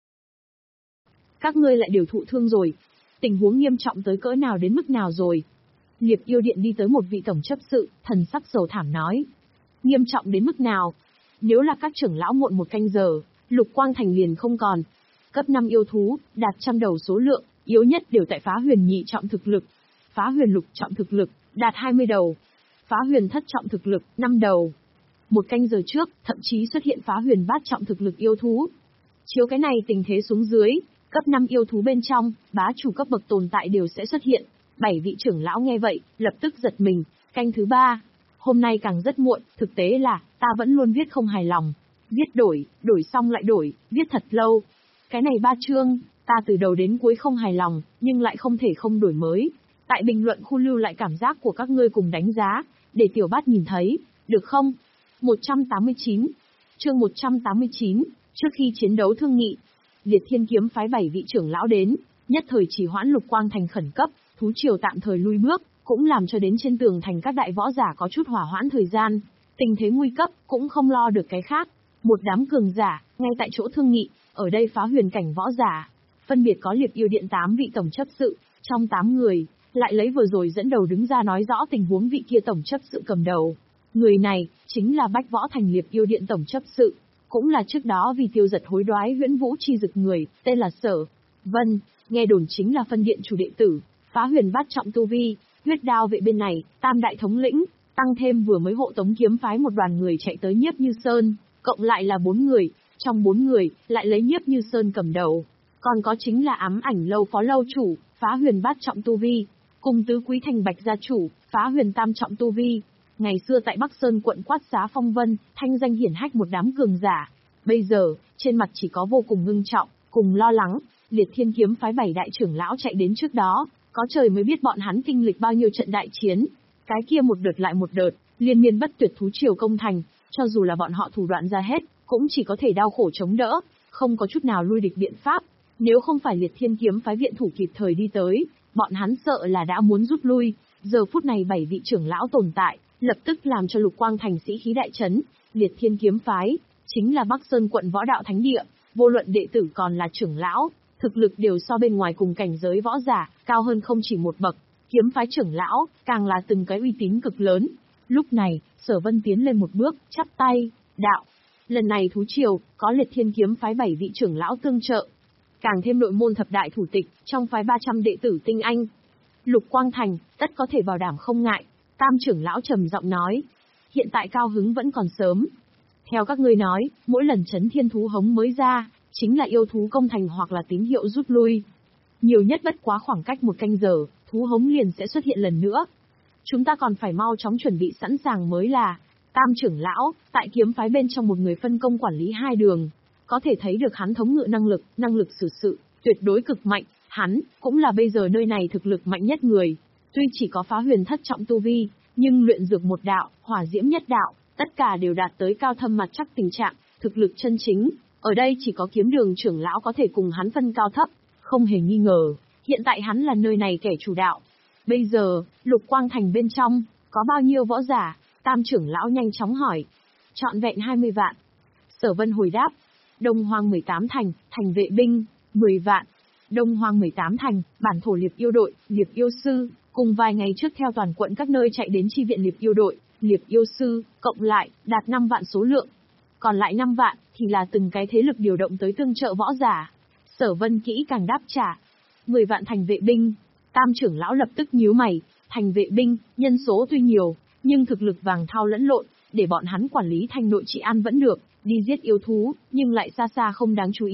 Các ngươi lại đều thụ thương rồi. Tình huống nghiêm trọng tới cỡ nào đến mức nào rồi? Liệp Yêu Điện đi tới một vị tổng chấp sự, thần sắc sầu thảm nói. Nghiêm trọng đến mức nào? Nếu là các trưởng lão muộn một canh giờ, Lục Quang Thành liền không còn. Cấp năm yêu thú, đạt trăm đầu số lượng, yếu nhất đều tại phá huyền nhị trọng thực lực. Phá huyền lục trọng thực lực, đạt hai mươi đầu. Phá huyền thất trọng thực lực, năm đầu. Một canh giờ trước, thậm chí xuất hiện phá huyền bát trọng thực lực yêu thú. Chiếu cái này tình thế xuống dưới, cấp năm yêu thú bên trong, bá chủ cấp bậc tồn tại đều sẽ xuất hiện. Bảy vị trưởng lão nghe vậy, lập tức giật mình, canh thứ ba. Hôm nay càng rất muộn, thực tế là, ta vẫn luôn viết không hài lòng. Viết đổi, đổi xong lại đổi, viết thật lâu. Cái này ba chương, ta từ đầu đến cuối không hài lòng, nhưng lại không thể không đổi mới. Tại bình luận khu lưu lại cảm giác của các ngươi cùng đánh giá, để tiểu bát nhìn thấy, được không? một trăm tám mươi chín. Chương một trăm tám mươi chín, trước khi chiến đấu thương nghị, Liệt Thiên kiếm phái bảy vị trưởng lão đến, nhất thời trì hoãn Lục Quang Thành khẩn cấp, thú triều tạm thời lui bước, cũng làm cho đến trên tường thành các đại võ giả có chút hỏa hoãn thời gian. Tình thế nguy cấp, cũng không lo được cái khác. Một đám cường giả, ngay tại chỗ thương nghị, ở đây phá huyền cảnh võ giả. Phân biệt có Liệp Yêu Điện tám vị tổng chấp sự, trong tám người, lại lấy vừa rồi dẫn đầu đứng ra nói rõ tình huống vị kia tổng chấp sự cầm đầu. Người này, chính là Bách Võ Thành Liệp Yêu Điện tổng chấp sự, cũng là trước đó vì tiêu giật hối đoái huyễn vũ chi dực người, tên là Sở Vân, nghe đồn chính là phân điện chủ đệ tử, phá huyền bát trọng tu vi. Huyết Đao vệ bên này, tam đại thống lĩnh, tăng thêm vừa mới hộ tống kiếm phái một đoàn người chạy tới Nhiếp Như Sơn, cộng lại là bốn người, trong bốn người, lại lấy Nhiếp Như Sơn cầm đầu. Còn có chính là Ám Ảnh lâu phó lâu chủ, phá huyền bát trọng tu vi, cùng Tứ Quý Thành Bạch gia chủ, phá huyền tam trọng tu vi. Ngày xưa tại Bắc Sơn quận Quát Giá Phong Vân, thanh danh hiển hách một đám cường giả. Bây giờ, trên mặt chỉ có vô cùng ngưng trọng, cùng lo lắng. Liệt Thiên kiếm phái bảy đại trưởng lão chạy đến trước đó, có trời mới biết bọn hắn kinh lịch bao nhiêu trận đại chiến. Cái kia một đợt lại một đợt, liên miên bất tuyệt thú triều công thành, cho dù là bọn họ thủ đoạn ra hết, cũng chỉ có thể đau khổ chống đỡ, không có chút nào lui địch biện pháp. Nếu không phải Liệt Thiên kiếm phái viện thủ kịp thời đi tới, bọn hắn sợ là đã muốn rút lui. Giờ phút này bảy vị trưởng lão tồn tại, lập tức làm cho Lục Quang Thành sĩ khí đại chấn. Liệt Thiên kiếm phái chính là Bắc Sơn quận võ đạo thánh địa, vô luận đệ tử còn là trưởng lão, thực lực đều so bên ngoài cùng cảnh giới võ giả cao hơn không chỉ một bậc. Kiếm phái trưởng lão càng là từng cái uy tín cực lớn. Lúc này, Sở Vân tiến lên một bước, chắp tay, đạo: lần này thú triều có Liệt Thiên kiếm phái bảy vị trưởng lão tương trợ, càng thêm nội môn thập đại thủ tịch trong phái ba trăm đệ tử tinh anh, Lục Quang Thành tất có thể bảo đảm không ngại. Tam trưởng lão trầm giọng nói: hiện tại cao hứng vẫn còn sớm. Theo các ngươi nói, mỗi lần chấn thiên thú hống mới ra, chính là yêu thú công thành hoặc là tín hiệu rút lui. Nhiều nhất bất quá khoảng cách một canh giờ, thú hống liền sẽ xuất hiện lần nữa. Chúng ta còn phải mau chóng chuẩn bị sẵn sàng mới là. Tam trưởng lão, tại kiếm phái bên trong một người phân công quản lý hai đường. Có thể thấy được hắn thống ngự năng lực, năng lực xử sự, tuyệt đối cực mạnh. Hắn, cũng là bây giờ nơi này thực lực mạnh nhất người. Tuy chỉ có phá huyền thất trọng tu vi, nhưng luyện dược một đạo, hỏa diễm nhất đạo, tất cả đều đạt tới cao thâm mặt chắc tình trạng, thực lực chân chính. Ở đây chỉ có kiếm đường trưởng lão có thể cùng hắn phân cao thấp, không hề nghi ngờ, hiện tại hắn là nơi này kẻ chủ đạo. Bây giờ, Lục Quang Thành bên trong, có bao nhiêu võ giả? Tam trưởng lão nhanh chóng hỏi. Trọn vẹn hai mươi vạn. Sở Vân hồi đáp. Đông Hoang mười tám thành, thành vệ binh, mười vạn. Đông Hoang mười tám thành, bản thổ Liệp Yêu đội, Liệp Yêu sư, cùng vài ngày trước theo toàn quận các nơi chạy đến chi viện Liệp Yêu đội, Liệp Yêu sư, cộng lại, đạt năm vạn số lượng. Còn lại năm vạn, thì là từng cái thế lực điều động tới tương trợ võ giả. Sở Vân kỹ càng đáp trả. mười vạn thành vệ binh. Tam trưởng lão lập tức nhíu mày, thành vệ binh, nhân số tuy nhiều, nhưng thực lực vàng thao lẫn lộn, để bọn hắn quản lý thành nội trị an vẫn được, đi giết yêu thú, nhưng lại xa xa không đáng chú ý.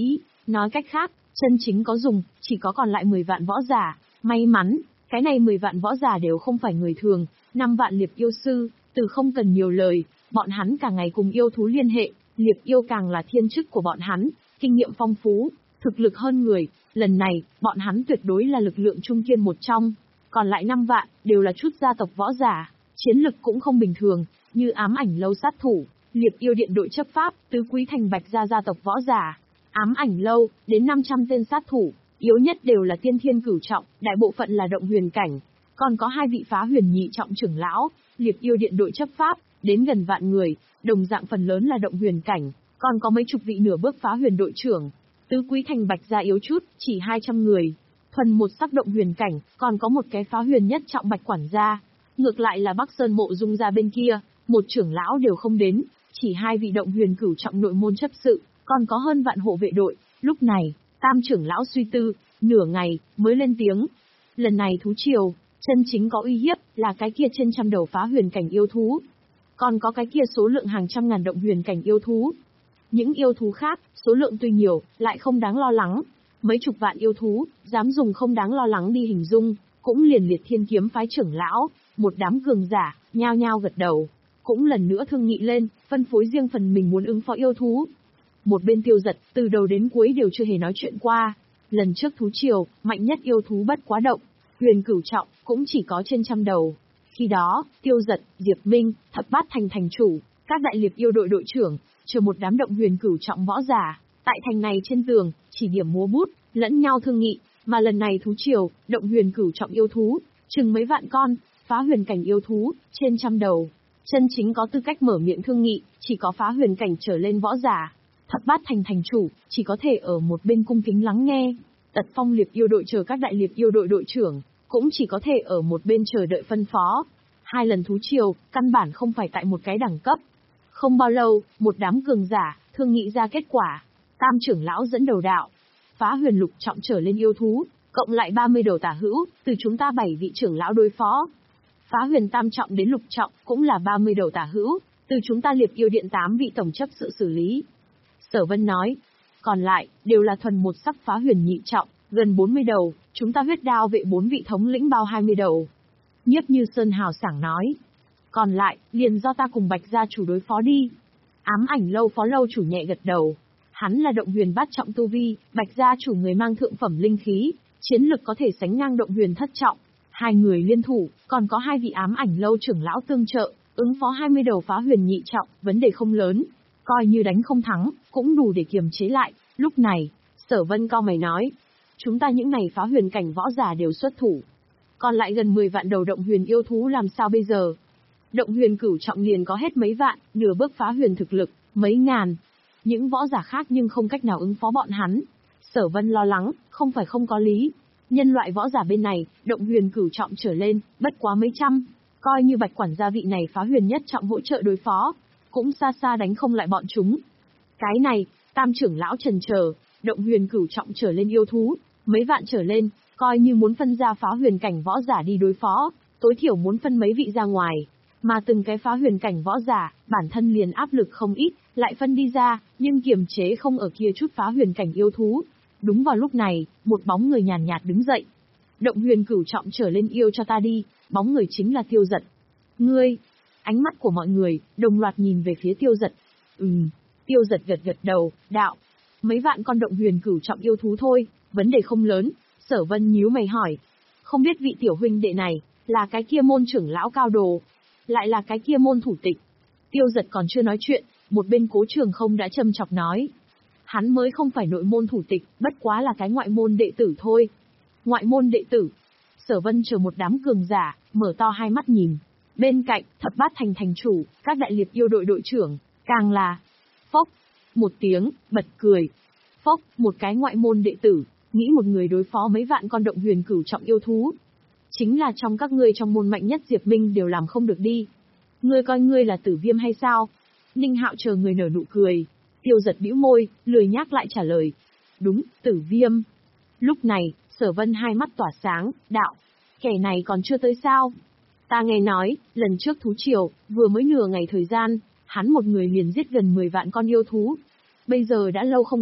Nói cách khác, chân chính có dùng, chỉ có còn lại mười vạn võ giả. May mắn, cái này mười vạn võ giả đều không phải người thường, năm vạn liệp yêu sư, từ không cần nhiều lời, bọn hắn cả ngày cùng yêu thú liên hệ, liệp yêu càng là thiên chức của bọn hắn, kinh nghiệm phong phú, thực lực hơn người, lần này, bọn hắn tuyệt đối là lực lượng trung kiên một trong, còn lại năm vạn, đều là chút gia tộc võ giả, chiến lực cũng không bình thường, như ám ảnh lâu sát thủ, liệp yêu điện đội chấp pháp, tứ quý thành bạch gia gia tộc võ giả, ám ảnh lâu, đến năm trăm tên sát thủ, yếu nhất đều là tiên thiên cửu trọng, đại bộ phận là động huyền cảnh, còn có hai vị phá huyền nhị trọng trưởng lão, liệp yêu điện đội chấp pháp, đến gần vạn người, đồng dạng phần lớn là động huyền cảnh, còn có mấy chục vị nửa bước phá huyền đội trưởng. Tứ quý thành bạch gia yếu chút, chỉ hai trăm người. Thuần một sắc động huyền cảnh, còn có một cái phá huyền nhất trọng bạch quản gia. Ngược lại là Bắc Sơn Mộ Dung gia bên kia, một trưởng lão đều không đến, chỉ hai vị động huyền cửu trọng nội môn chấp sự, còn có hơn vạn hộ vệ đội. Lúc này, tam trưởng lão suy tư, nửa ngày, mới lên tiếng. Lần này thú triều, chân chính có uy hiếp, là cái kia trên trăm đầu phá huyền cảnh yêu thú. Còn có cái kia số lượng hàng trăm ngàn động huyền cảnh yêu thú. Những yêu thú khác, số lượng tuy nhiều, lại không đáng lo lắng. Mấy chục vạn yêu thú, dám dùng không đáng lo lắng đi hình dung, cũng liền liệt thiên kiếm phái trưởng lão, một đám cường giả, nhao nhao gật đầu. Cũng lần nữa thương nghị lên, phân phối riêng phần mình muốn ứng phó yêu thú. Một bên Tiêu Giật, từ đầu đến cuối đều chưa hề nói chuyện qua. Lần trước thú triều, mạnh nhất yêu thú bất quá động, huyền cửu trọng, cũng chỉ có trên trăm đầu. Khi đó, Tiêu Giật, Diệp Minh, Thập Bát Thành thành chủ, các đại liệp yêu đội đội trưởng, chờ một đám động huyền cửu trọng võ giả, tại thành này trên tường, chỉ điểm múa bút, lẫn nhau thương nghị, mà lần này thú triều, động huyền cửu trọng yêu thú, chừng mấy vạn con, phá huyền cảnh yêu thú, trên trăm đầu. Chân chính có tư cách mở miệng thương nghị, chỉ có phá huyền cảnh trở lên võ giả. Thập Bát Thành thành chủ, chỉ có thể ở một bên cung kính lắng nghe. Tật Phong liệp yêu đội chờ các đại liệp yêu đội đội trưởng, cũng chỉ có thể ở một bên chờ đợi phân phó. Hai lần thú triều, căn bản không phải tại một cái đẳng cấp. Không bao lâu, một đám cường giả, thương nghị ra kết quả. Tam trưởng lão dẫn đầu đạo. Phá huyền lục trọng trở lên yêu thú, cộng lại ba mươi đầu tả hữu, từ chúng ta bảy vị trưởng lão đối phó. Phá huyền tam trọng đến lục trọng, cũng là ba mươi đầu tả hữu, từ chúng ta liệp yêu điện tám vị tổng chấp sự xử lý. Sở Vân nói, còn lại, đều là thuần một sắc phá huyền nhị trọng, gần bốn mươi đầu, chúng ta huyết đao vệ bốn vị thống lĩnh bao hai mươi đầu. Nhiếp Như Sơn hào sảng nói, còn lại, liền do ta cùng Bạch gia chủ đối phó đi. Ám ảnh lâu phó lâu chủ nhẹ gật đầu. Hắn là động huyền bát trọng tu vi, Bạch gia chủ người mang thượng phẩm linh khí, chiến lực có thể sánh ngang động huyền thất trọng. Hai người liên thủ, còn có hai vị ám ảnh lâu trưởng lão tương trợ, ứng phó hai mươi đầu phá huyền nhị trọng, vấn đề không lớn. Coi như đánh không thắng, cũng đủ để kiềm chế lại. Lúc này, Sở Vân cau mày nói, chúng ta những này phá huyền cảnh võ giả đều xuất thủ. Còn lại gần mười vạn đầu động huyền yêu thú làm sao bây giờ? Động huyền cửu trọng liền có hết mấy vạn, nửa bước phá huyền thực lực, mấy ngàn. Những võ giả khác nhưng không cách nào ứng phó bọn hắn. Sở Vân lo lắng, không phải không có lý. Nhân loại võ giả bên này, động huyền cửu trọng trở lên, bất quá mấy trăm. Coi như Bạch quản gia vị này phá huyền nhất trọng hỗ trợ đối phó, cũng xa xa đánh không lại bọn chúng. Cái này, tam trưởng lão trần chờ, động huyền cửu trọng trở lên yêu thú, mấy vạn trở lên, coi như muốn phân ra phá huyền cảnh võ giả đi đối phó, tối thiểu muốn phân mấy vị ra ngoài. Mà từng cái phá huyền cảnh võ giả, bản thân liền áp lực không ít, lại phân đi ra, nhưng kiềm chế không ở kia chút phá huyền cảnh yêu thú. Đúng vào lúc này, một bóng người nhàn nhạt đứng dậy. Động huyền cửu trọng trở lên yêu cho ta đi, bóng người chính là Tiêu Giật. Ngươi, ánh mắt của mọi người, đồng loạt nhìn về phía Tiêu Giật. Ừm, Tiêu Giật gật gật đầu, đạo. Mấy vạn con động huyền cửu trọng yêu thú thôi, vấn đề không lớn. Sở Vân nhíu mày hỏi. Không biết vị tiểu huynh đệ này, là cái kia môn trưởng lão cao đồ, lại là cái kia môn thủ tịch. Tiêu Giật còn chưa nói chuyện, một bên Cố Trường Không đã châm chọc nói. Hắn mới không phải nội môn thủ tịch, bất quá là cái ngoại môn đệ tử thôi. Ngoại môn đệ tử. Sở Vân chờ một đám cường giả, mở to hai mắt nhìn. Bên cạnh, Thập Bát Thành thành chủ, các đại liệp yêu đội đội trưởng, càng là phốc, một tiếng, bật cười. Phốc, một cái ngoại môn đệ tử, nghĩ một người đối phó mấy vạn con động huyền cửu trọng yêu thú. Chính là trong các ngươi trong môn mạnh nhất Diệp Minh đều làm không được đi. Ngươi coi ngươi là Tử Viêm hay sao? Ninh Hạo chờ người nở nụ cười. Tiêu Giật bĩu môi, lười nhác lại trả lời. Đúng, Tử Viêm. Lúc này, Sở Vân hai mắt tỏa sáng, đạo. Kẻ này còn chưa tới sao? Ta nghe nói, lần trước thú triều, vừa mới nửa ngày thời gian, hắn một người liền giết gần mười vạn con yêu thú. Bây giờ đã lâu không gặp,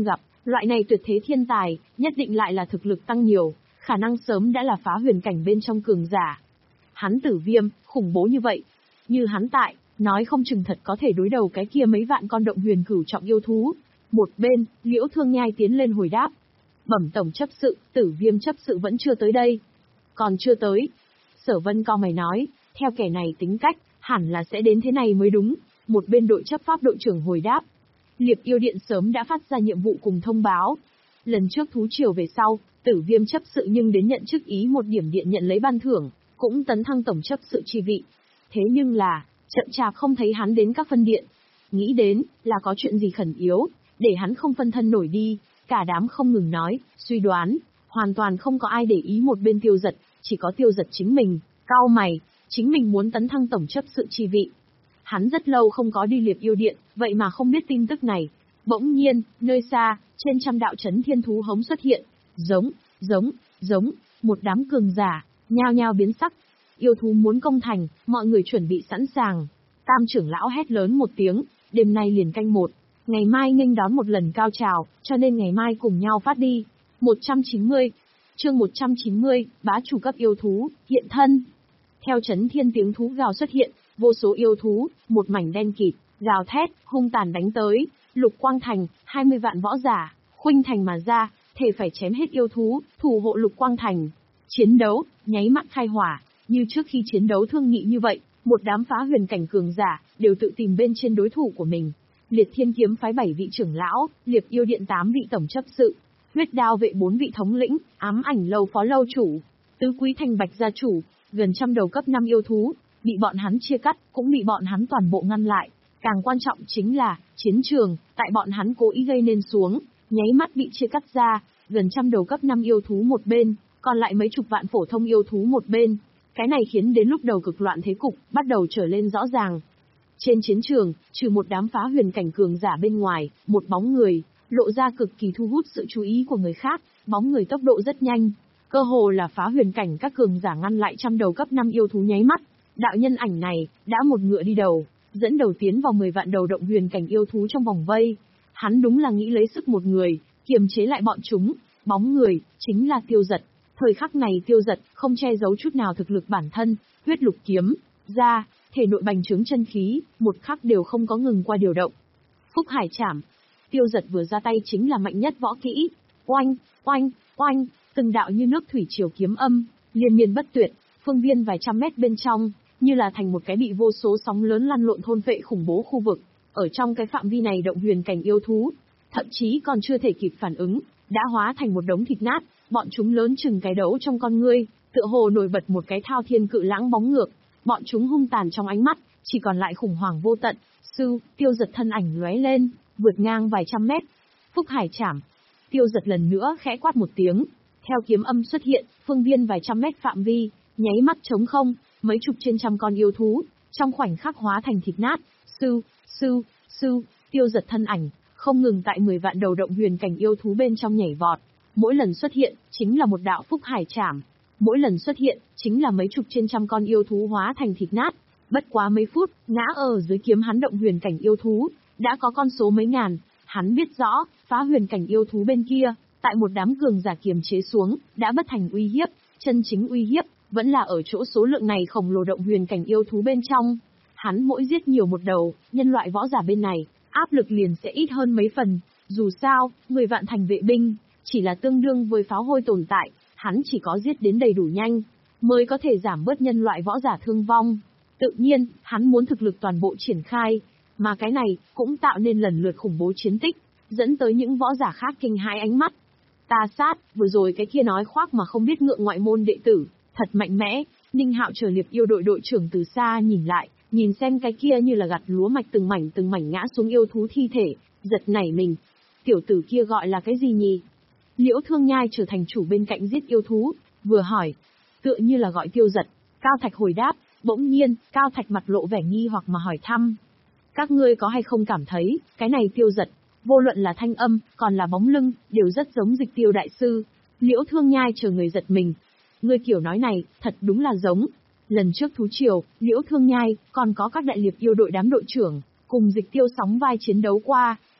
Loại này tuyệt thế thiên tài, nhất định lại là thực lực tăng nhiều, khả năng sớm đã là phá huyền cảnh bên trong cường giả. Hắn Tử Viêm, khủng bố như vậy. Như hắn tại, nói không chừng thật có thể đối đầu cái kia mấy vạn con động huyền cửu trọng yêu thú. Một bên, Liễu Thương Nhai tiến lên hồi đáp. Bẩm tổng chấp sự, Tử Viêm chấp sự vẫn chưa tới đây. Còn chưa tới. Sở Vân cau mày nói, theo kẻ này tính cách, hẳn là sẽ đến thế này mới đúng. Một bên đội chấp pháp đội trưởng hồi đáp. Liệp Yêu Điện sớm đã phát ra nhiệm vụ cùng thông báo. Lần trước thú triều về sau, Tử Viêm chấp sự nhưng đến nhận chức ý một điểm điện nhận lấy ban thưởng, cũng tấn thăng tổng chấp sự chi vị. Thế nhưng là, chậm chạp không thấy hắn đến các phân điện. Nghĩ đến, là có chuyện gì khẩn yếu, để hắn không phân thân nổi đi, cả đám không ngừng nói, suy đoán, hoàn toàn không có ai để ý một bên Tiêu Giật, chỉ có Tiêu Giật chính mình, cau mày, chính mình muốn tấn thăng tổng chấp sự chi vị. Hắn rất lâu không có đi Liệp Yêu Điện, vậy mà không biết tin tức này. Bỗng nhiên, nơi xa, trên trăm đạo chấn thiên thú hống xuất hiện, giống, giống, giống, một đám cường giả, nhao nhao biến sắc. Yêu thú muốn công thành, mọi người chuẩn bị sẵn sàng. Tam trưởng lão hét lớn một tiếng, đêm nay liền canh một, ngày mai nghênh đón một lần cao trào, cho nên ngày mai cùng nhau phát đi. một trăm chín mươi, chương một trăm chín mươi, bá chủ cấp yêu thú, hiện thân. Theo chấn thiên tiếng thú gào xuất hiện, vô số yêu thú, một mảnh đen kịt, gào thét, hung tàn đánh tới. Lục Quang Thành, hai mươi vạn võ giả, khuynh thành mà ra, thể phải chém hết yêu thú, thủ hộ Lục Quang Thành. Chiến đấu, nháy mắt khai hỏa, như trước khi chiến đấu thương nghị như vậy, một đám phá huyền cảnh cường giả, đều tự tìm bên trên đối thủ của mình. Liệt Thiên Kiếm phái bảy vị trưởng lão, Liệp Yêu Điện tám vị tổng chấp sự, Huyết Đao vệ bốn vị thống lĩnh, Ám Ảnh lâu phó lâu chủ, Tứ Quý Thành Bạch gia chủ, gần trăm đầu cấp năm yêu thú, bị bọn hắn chia cắt, cũng bị bọn hắn toàn bộ ngăn lại. Càng quan trọng chính là, chiến trường, tại bọn hắn cố ý gây nên xuống, nháy mắt bị chia cắt ra, gần trăm đầu cấp năm yêu thú một bên, còn lại mấy chục vạn phổ thông yêu thú một bên. Cái này khiến đến lúc đầu cực loạn thế cục, bắt đầu trở lên rõ ràng. Trên chiến trường, trừ một đám phá huyền cảnh cường giả bên ngoài, một bóng người, lộ ra cực kỳ thu hút sự chú ý của người khác, bóng người tốc độ rất nhanh. Cơ hồ là phá huyền cảnh các cường giả ngăn lại trăm đầu cấp năm yêu thú nháy mắt. Đạo nhân ảnh này, đã một ngựa đi đầu, dẫn đầu tiến vào mười vạn đầu động huyền cảnh yêu thú trong vòng vây. Hắn đúng là nghĩ lấy sức một người, kiềm chế lại bọn chúng, bóng người, chính là Tiêu Giật. Thời khắc này Tiêu Giật, không che giấu chút nào thực lực bản thân, huyết lục kiếm, ra, thể nội bành trướng chân khí, một khắc đều không có ngừng qua điều động. Phúc Hải Trảm, Tiêu Giật vừa ra tay chính là mạnh nhất võ kỹ, oanh, oanh, oanh, từng đạo như nước thủy triều kiếm âm, liên miên bất tuyệt, phương viên vài trăm mét bên trong, như là thành một cái bị vô số sóng lớn lăn lộn thôn phệ khủng bố khu vực. Ở trong cái phạm vi này động huyền cảnh yêu thú, thậm chí còn chưa thể kịp phản ứng, đã hóa thành một đống thịt nát, bọn chúng lớn chừng cái đấu trong con ngươi, tựa hồ nổi bật một cái thao thiên cự lãng bóng ngược, bọn chúng hung tàn trong ánh mắt, chỉ còn lại khủng hoảng vô tận. Sư, Tiêu Giật thân ảnh lóe lên, vượt ngang vài trăm mét. Phúc Hải Trảm, Tiêu Giật lần nữa khẽ quát một tiếng, theo kiếm âm xuất hiện, phương viên vài trăm mét phạm vi, nháy mắt trống không, mấy chục trên trăm con yêu thú, trong khoảnh khắc hóa thành thịt nát. Sư, sư, sư, Tiêu Giật thân ảnh, không ngừng tại mười vạn đầu động huyền cảnh yêu thú bên trong nhảy vọt. Mỗi lần xuất hiện, chính là một đạo Phúc Hải Trảm. Mỗi lần xuất hiện, chính là mấy chục trên trăm con yêu thú hóa thành thịt nát. Bất quá mấy phút, ngã ở dưới kiếm hắn động huyền cảnh yêu thú, đã có con số mấy ngàn. Hắn biết rõ, phá huyền cảnh yêu thú bên kia, tại một đám cường giả kiềm chế xuống, đã bất thành uy hiếp. Chân chính uy hiếp, vẫn là ở chỗ số lượng này khổng lồ động huyền cảnh yêu thú bên trong. Hắn mỗi giết nhiều một đầu, nhân loại võ giả bên này, áp lực liền sẽ ít hơn mấy phần. Dù sao, mười vạn thành vệ binh, chỉ là tương đương với pháo hôi tồn tại, hắn chỉ có giết đến đầy đủ nhanh, mới có thể giảm bớt nhân loại võ giả thương vong. Tự nhiên, hắn muốn thực lực toàn bộ triển khai, mà cái này, cũng tạo nên lần lượt khủng bố chiến tích, dẫn tới những võ giả khác kinh hãi ánh mắt. Ta sát, vừa rồi cái kia nói khoác mà không biết ngượng ngoại môn đệ tử, thật mạnh mẽ. Ninh Hạo chờ Liệp Yêu đội đội trưởng từ xa nhìn lại, nhìn xem cái kia như là gặt lúa mạch từng mảnh từng mảnh ngã xuống yêu thú thi thể, giật nảy mình. Tiểu tử kia gọi là cái gì nhỉ? Liễu Thương Nhai trở thành chủ bên cạnh giết yêu thú, vừa hỏi, tựa như là gọi Tiêu Giật. Cao Thạch hồi đáp, bỗng nhiên, Cao Thạch mặt lộ vẻ nghi hoặc mà hỏi thăm. Các ngươi có hay không cảm thấy, cái này Tiêu Giật, vô luận là thanh âm, còn là bóng lưng, đều rất giống Dịch Tiêu đại sư. Liễu Thương Nhai chờ người giật mình. Ngươi kiểu nói này, thật đúng là giống. Lần trước thú triều, Liễu Thương Nhai, còn có các đại Liệp Yêu đội đám đội trưởng, cùng Dịch Tiêu sóng vai chiến đấu qua.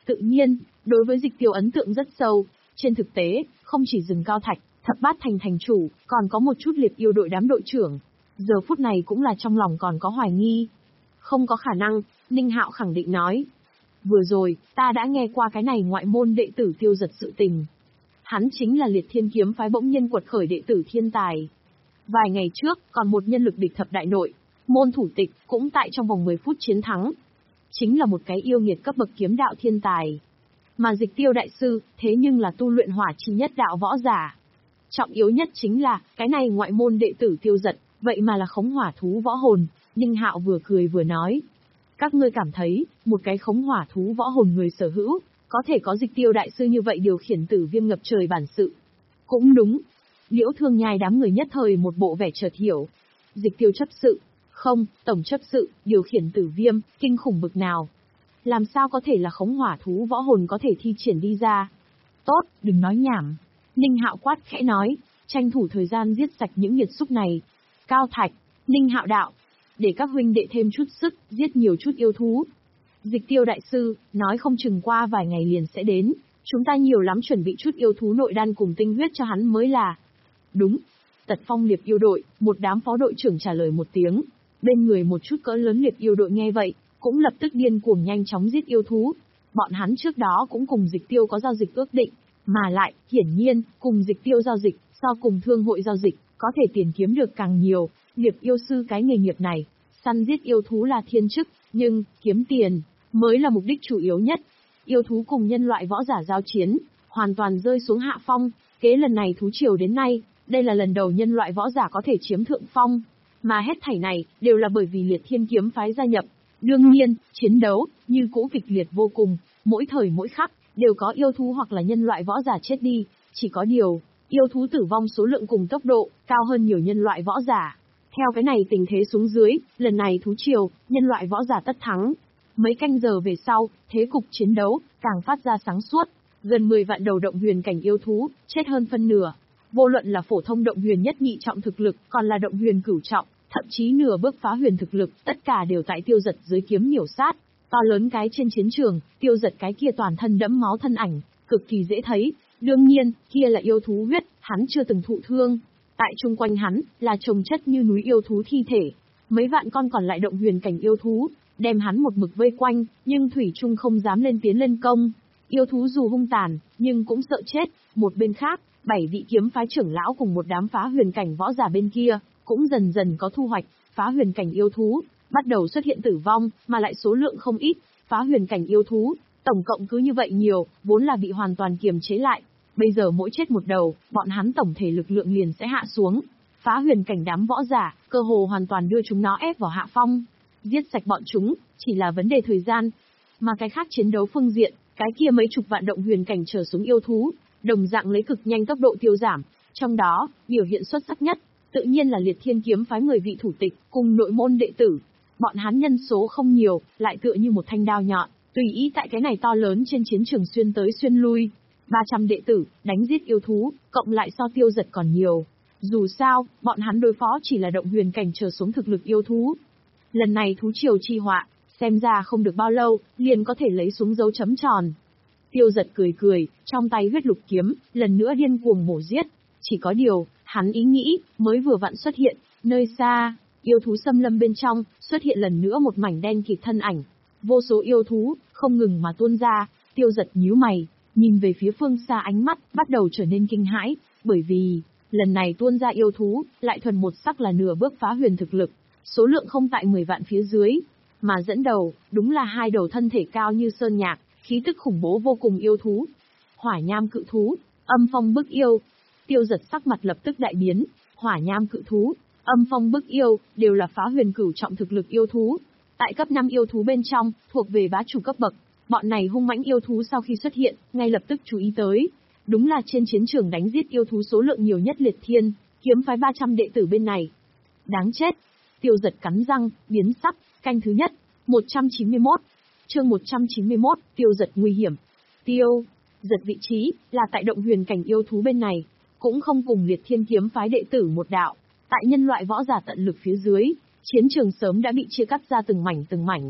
Tự nhiên, đối với Dịch Tiêu ấn tượng rất sâu, trên thực tế, không chỉ rừng Cao Thạch, Thập Bát Thành thành chủ, còn có một chút liệt yêu đội đám đội trưởng. Giờ phút này cũng là trong lòng còn có hoài nghi. Không có khả năng, Ninh Hạo khẳng định nói. Vừa rồi, ta đã nghe qua cái này ngoại môn đệ tử Tiêu Giật sự tình. Hắn chính là Liệt Thiên kiếm phái bỗng nhiên quật khởi đệ tử thiên tài. Vài ngày trước, còn một nhân lực địch thập đại nội, môn thủ tịch, cũng tại trong vòng mười phút chiến thắng. Chính là một cái yêu nghiệt cấp bậc kiếm đạo thiên tài. Mà Dịch Tiêu đại sư, thế nhưng là tu luyện hỏa chi nhất đạo võ giả. Trọng yếu nhất chính là, cái này ngoại môn đệ tử Tiêu Giật, vậy mà là khống hỏa thú võ hồn. Ninh Hạo vừa cười vừa nói. Các ngươi cảm thấy, một cái khống hỏa thú võ hồn người sở hữu, có thể có Dịch Tiêu đại sư như vậy điều khiển tử viêm ngập trời bản sự. Cũng đúng. Liễu Thương Nhai đám người nhất thời một bộ vẻ chợt hiểu. Dịch Tiêu chấp sự, không, tổng chấp sự, điều khiển tử viêm, kinh khủng bực nào. Làm sao có thể là khống hỏa thú võ hồn có thể thi triển đi ra? Tốt, đừng nói nhảm. Ninh Hạo quát khẽ nói, tranh thủ thời gian giết sạch những nghiệt xúc này. Cao Thạch, Ninh Hạo đạo, để các huynh đệ thêm chút sức, giết nhiều chút yêu thú. Dịch Tiêu đại sư, nói không chừng qua vài ngày liền sẽ đến, chúng ta nhiều lắm chuẩn bị chút yêu thú nội đan cùng tinh huyết cho hắn mới là. Đúng. Tật Phong liệp yêu đội, một đám phó đội trưởng trả lời một tiếng. Bên người một chút cỡ lớn liệp yêu đội nghe vậy, cũng lập tức điên cuồng nhanh chóng giết yêu thú. Bọn hắn trước đó cũng cùng Dịch Tiêu có giao dịch ước định, mà lại, hiển nhiên, cùng Dịch Tiêu giao dịch, so cùng thương hội giao dịch, có thể tiền kiếm được càng nhiều. Liệp yêu sư cái nghề nghiệp này, săn giết yêu thú là thiên chức, nhưng, kiếm tiền, mới là mục đích chủ yếu nhất. Yêu thú cùng nhân loại võ giả giao chiến, hoàn toàn rơi xuống hạ phong, kế lần này thú triều đến nay, đây là lần đầu nhân loại võ giả có thể chiếm thượng phong. Mà hết thảy này, đều là bởi vì Liệt Thiên kiếm phái gia nhập. Đương nhiên, chiến đấu, như cũ kịch liệt vô cùng, mỗi thời mỗi khắc, đều có yêu thú hoặc là nhân loại võ giả chết đi, chỉ có điều, yêu thú tử vong số lượng cùng tốc độ, cao hơn nhiều nhân loại võ giả. Theo cái này tình thế xuống dưới, lần này thú triều, nhân loại võ giả tất thắng. Mấy canh giờ về sau, thế cục chiến đấu, càng phát ra sáng suốt, gần mười vạn đầu động huyền cảnh yêu thú, chết hơn phân nửa. Vô luận là phổ thông động huyền nhất nhị trọng thực lực, còn là động huyền cửu trọng, thậm chí nửa bước phá huyền thực lực, tất cả đều tại Tiêu Giật dưới kiếm miểu sát. To lớn cái trên chiến trường, Tiêu Giật cái kia toàn thân đẫm máu thân ảnh, cực kỳ dễ thấy. Đương nhiên, kia là yêu thú huyết, hắn chưa từng thụ thương. Tại chung quanh hắn, là chồng chất như núi yêu thú thi thể. Mấy vạn con còn lại động huyền cảnh yêu thú, đem hắn một mực vây quanh, nhưng thủy chung không dám lên tiến lên công. Yêu thú dù hung tàn, nhưng cũng sợ chết. Một bên khác, bảy vị kiếm phái trưởng lão cùng một đám phá huyền cảnh võ giả bên kia, cũng dần dần có thu hoạch. Phá huyền cảnh yêu thú, bắt đầu xuất hiện tử vong, mà lại số lượng không ít. Phá huyền cảnh yêu thú, tổng cộng cứ như vậy nhiều, vốn là bị hoàn toàn kiềm chế lại. Bây giờ mỗi chết một đầu, bọn hắn tổng thể lực lượng liền sẽ hạ xuống. Phá huyền cảnh đám võ giả, cơ hồ hoàn toàn đưa chúng nó ép vào hạ phong. Giết sạch bọn chúng, chỉ là vấn đề thời gian. Mà cái khác chiến đấu phương diện, cái kia mấy chục vạn động huyền cảnh trở xuống yêu thú, đồng dạng lấy cực nhanh tốc độ tiêu giảm. Trong đó, biểu hiện xuất sắc nhất, tự nhiên là Liệt Thiên kiếm phái mười vị thủ tịch, cùng nội môn đệ tử. Bọn hắn nhân số không nhiều, lại tựa như một thanh đao nhọn, tùy ý tại cái này to lớn trên chiến trường xuyên tới xuyên lui. ba trăm đệ tử, đánh giết yêu thú, cộng lại so Tiêu Giật còn nhiều. Dù sao, bọn hắn đối phó chỉ là động huyền cảnh trở xuống thực lực yêu thú. Lần này thú triều chi họa, xem ra không được bao lâu, liền có thể lấy xuống dấu chấm tròn. Tiêu Giật cười cười, trong tay huyết lục kiếm, lần nữa điên cuồng mổ giết. Chỉ có điều, hắn ý nghĩ, mới vừa vặn xuất hiện, nơi xa, yêu thú xâm lâm bên trong, xuất hiện lần nữa một mảnh đen kịt thân ảnh. Vô số yêu thú, không ngừng mà tuôn ra. Tiêu Giật nhíu mày, nhìn về phía phương xa, ánh mắt bắt đầu trở nên kinh hãi, bởi vì lần này tuôn ra yêu thú, lại thuần một sắc là nửa bước phá huyền thực lực, số lượng không tại mười vạn phía dưới, mà dẫn đầu, đúng là hai đầu thân thể cao như sơn nhạc, khí tức khủng bố vô cùng yêu thú. Hỏa nham cự thú, âm phong bức yêu. Tiêu Giật sắc mặt lập tức đại biến, hỏa nham cự thú, âm phong bức yêu, đều là phá huyền cửu trọng thực lực yêu thú. Tại cấp năm yêu thú bên trong, thuộc về bá chủ cấp bậc. Bọn này hung mãnh yêu thú sau khi xuất hiện, ngay lập tức chú ý tới. Đúng là trên chiến trường đánh giết yêu thú số lượng nhiều nhất Liệt Thiên kiếm phái ba trăm đệ tử bên này. Đáng chết. Tiêu Giật cắn răng, biến sắc, canh thứ nhất, một trăm chín mươi mốt. Chương một trăm chín mươi mốt, Tiêu Giật nguy hiểm. Tiêu Giật vị trí là tại động huyền cảnh yêu thú bên này, cũng không cùng Liệt Thiên kiếm phái đệ tử một đạo. Tại nhân loại võ giả tận lực phía dưới, chiến trường sớm đã bị chia cắt ra từng mảnh từng mảnh.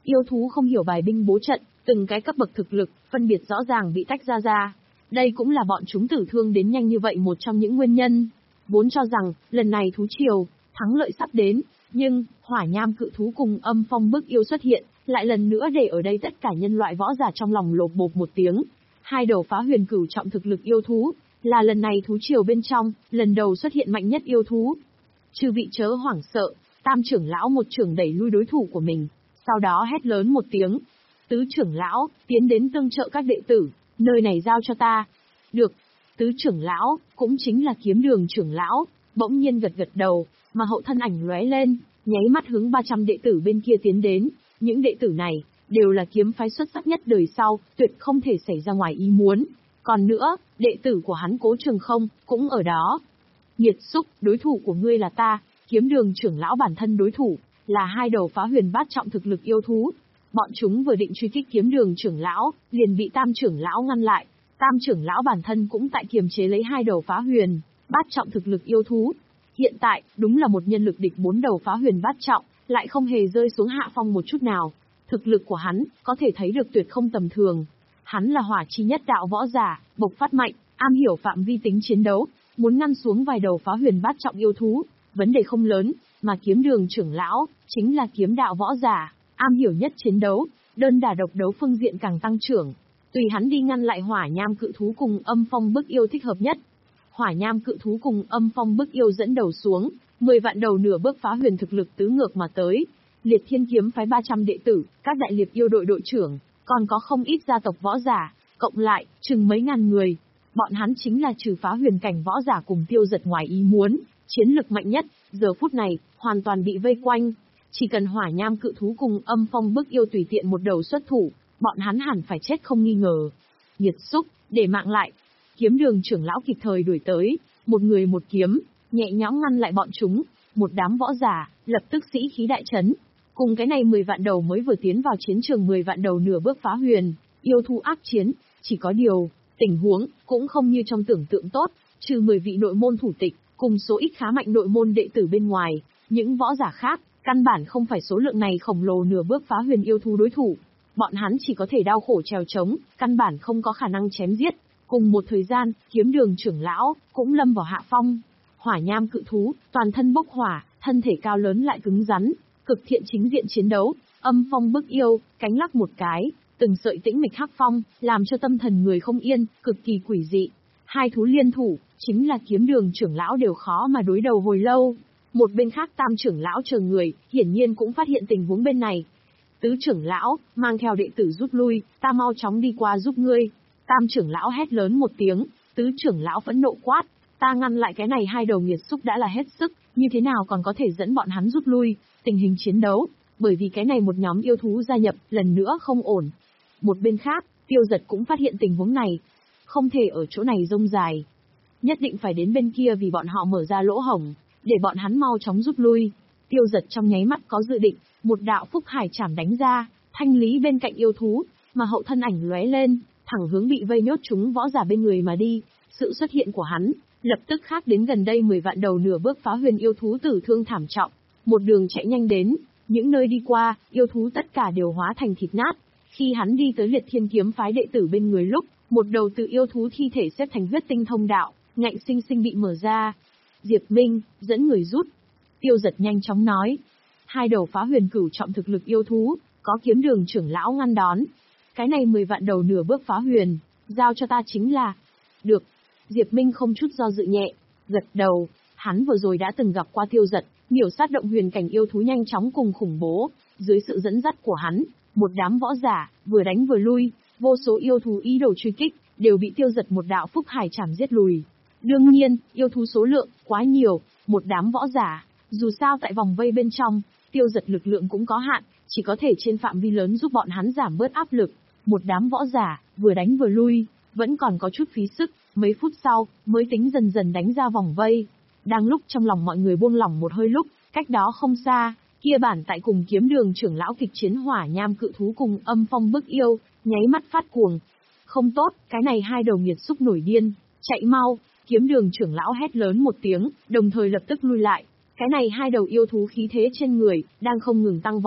Yêu thú không hiểu bài binh bố trận, từng cái cấp bậc thực lực, phân biệt rõ ràng bị tách ra ra. Đây cũng là bọn chúng tử thương đến nhanh như vậy một trong những nguyên nhân. Vốn cho rằng, lần này thú triều, thắng lợi sắp đến, nhưng, hỏa nham cự thú cùng âm phong bức yêu xuất hiện, lại lần nữa để ở đây tất cả nhân loại võ giả trong lòng lột bột một tiếng. Hai đầu phá huyền cửu trọng thực lực yêu thú, là lần này thú triều bên trong, lần đầu xuất hiện mạnh nhất yêu thú. Chư vị chớ hoảng sợ, tam trưởng lão một trưởng đẩy lui đối thủ của mình, sau đó hét lớn một tiếng. Tứ trưởng lão, tiến đến tương trợ các đệ tử, nơi này giao cho ta. Được. Tứ trưởng lão, cũng chính là kiếm đường trưởng lão, bỗng nhiên gật gật đầu, mà hậu thân ảnh lóe lên, nháy mắt hướng ba trăm đệ tử bên kia tiến đến. Những đệ tử này, đều là kiếm phái xuất sắc nhất đời sau, tuyệt không thể xảy ra ngoài ý muốn. Còn nữa, đệ tử của hắn Cố Trường Không, cũng ở đó. Nhiệt xúc, đối thủ của ngươi là ta, kiếm đường trưởng lão bản thân đối thủ, là hai đầu phá huyền bát trọng thực lực yêu thú. Bọn chúng vừa định truy kích kiếm đường trưởng lão, liền bị tam trưởng lão ngăn lại. Tam trưởng lão bản thân cũng tại kiềm chế lấy hai đầu phá huyền, bát trọng thực lực yêu thú. Hiện tại, đúng là một nhân lực địch bốn đầu phá huyền bát trọng, lại không hề rơi xuống hạ phong một chút nào. Thực lực của hắn, có thể thấy được tuyệt không tầm thường. Hắn là hỏa chi nhất đạo võ giả, bộc phát mạnh, am hiểu phạm vi tính chiến đấu, muốn ngăn xuống vài đầu phá huyền bát trọng yêu thú, vấn đề không lớn, mà kiếm đường trưởng lão, chính là kiếm đạo võ giả, am hiểu nhất chiến đấu, đơn đả độc đấu phương diện càng tăng trưởng. Tùy hắn đi ngăn lại hỏa nham cự thú cùng âm phong bức yêu thích hợp nhất. Hỏa nham cự thú cùng âm phong bức yêu dẫn đầu xuống, mười vạn đầu nửa bước phá huyền thực lực tứ ngược mà tới. Liệt Thiên kiếm phái ba trăm đệ tử, các đại liệt yêu đội đội trưởng, còn có không ít gia tộc võ giả, cộng lại, chừng mấy ngàn người. Bọn hắn chính là trừ phá huyền cảnh võ giả cùng Tiêu Giật ngoài ý muốn, chiến lực mạnh nhất, giờ phút này, hoàn toàn bị vây quanh. Chỉ cần hỏa nham cự thú cùng âm phong bức yêu tùy tiện một đầu xuất thủ, bọn hắn hẳn phải chết không nghi ngờ. Nhiệt xúc, để mạng lại. Kiếm đường trưởng lão kịp thời đuổi tới, một người một kiếm, nhẹ nhõm ngăn lại bọn chúng. Một đám võ giả, lập tức sĩ khí đại chấn. Cùng cái này mười vạn đầu mới vừa tiến vào chiến trường mười vạn đầu nửa bước phá huyền, yêu thú ác chiến, chỉ có điều, tình huống, cũng không như trong tưởng tượng tốt, trừ mười vị nội môn thủ tịch, cùng số ít khá mạnh nội môn đệ tử bên ngoài, những võ giả khác, căn bản không phải số lượng này khổng lồ nửa bước phá huyền yêu thú đối thủ. Bọn hắn chỉ có thể đau khổ trèo trống, căn bản không có khả năng chém giết. Cùng một thời gian, kiếm đường trưởng lão, cũng lâm vào hạ phong. Hỏa nham cự thú, toàn thân bốc hỏa, thân thể cao lớn lại cứng rắn, cực thiện chính diện chiến đấu. Âm phong bức yêu, cánh lắc một cái, từng sợi tĩnh mịch hắc phong, làm cho tâm thần người không yên, cực kỳ quỷ dị. Hai thú liên thủ, chính là kiếm đường trưởng lão đều khó mà đối đầu hồi lâu. Một bên khác tam trưởng lão chờ người, hiển nhiên cũng phát hiện tình huống bên này. Tứ trưởng lão, mang theo đệ tử rút lui, ta mau chóng đi qua giúp ngươi. Tam trưởng lão hét lớn một tiếng, tứ trưởng lão phẫn nộ quát, ta ngăn lại cái này hai đầu nghiệt xúc đã là hết sức, như thế nào còn có thể dẫn bọn hắn rút lui, tình hình chiến đấu, bởi vì cái này một nhóm yêu thú gia nhập, lần nữa không ổn. Một bên khác, Tiêu Giật cũng phát hiện tình huống này, không thể ở chỗ này rông dài. Nhất định phải đến bên kia vì bọn họ mở ra lỗ hổng, để bọn hắn mau chóng rút lui. Tiêu Giật trong nháy mắt có dự định, một đạo phúc hải chảm đánh ra, thanh lý bên cạnh yêu thú, mà hậu thân ảnh lóe lên, thẳng hướng bị vây nhốt chúng võ giả bên người mà đi. Sự xuất hiện của hắn, lập tức khác đến gần đây mười vạn đầu nửa bước phá huyền yêu thú tử thương thảm trọng, một đường chạy nhanh đến, những nơi đi qua, yêu thú tất cả đều hóa thành thịt nát. Khi hắn đi tới Liệt Thiên kiếm phái đệ tử bên người lúc, một đầu tự yêu thú thi thể xếp thành huyết tinh thông đạo, ngạnh sinh sinh bị mở ra. Diệp Minh, dẫn người rút. Tiêu Giật nhanh chóng nói. Hai đầu phá huyền cửu trọng thực lực yêu thú, có kiếm đường trưởng lão ngăn đón. Cái này mười vạn đầu nửa bước phá huyền, giao cho ta chính là... Được. Diệp Minh không chút do dự nhẹ, gật đầu, hắn vừa rồi đã từng gặp qua Tiêu Giật, miểu sát động huyền cảnh yêu thú nhanh chóng cùng khủng bố, dưới sự dẫn dắt của hắn, một đám võ giả, vừa đánh vừa lui, vô số yêu thú ý đồ truy kích, đều bị Tiêu Giật một đạo phúc hải chảm giết lùi. Đương nhiên, yêu thú số lượng, quá nhiều, một đám võ giả, dù sao tại vòng vây bên trong, Tiêu Giật lực lượng cũng có hạn, chỉ có thể trên phạm vi lớn giúp bọn hắn giảm bớt áp lực. Một đám võ giả, vừa đánh vừa lui, vẫn còn có chút phí sức, mấy phút sau, mới tính dần dần đánh ra vòng vây. Đang lúc trong lòng mọi người buông lỏng một hơi lúc, cách đó không xa, kia bản tại cùng kiếm đường trưởng lão kịch chiến hỏa nham cự thú cùng âm phong bức yêu, nháy mắt phát cuồng. Không tốt, cái này hai đầu nghiệt xúc nổi điên, chạy mau, kiếm đường trưởng lão hét lớn một tiếng, đồng thời lập tức lui lại. Cái này hai đầu yêu thú khí thế trên người, đang không ngừng tăng vọt.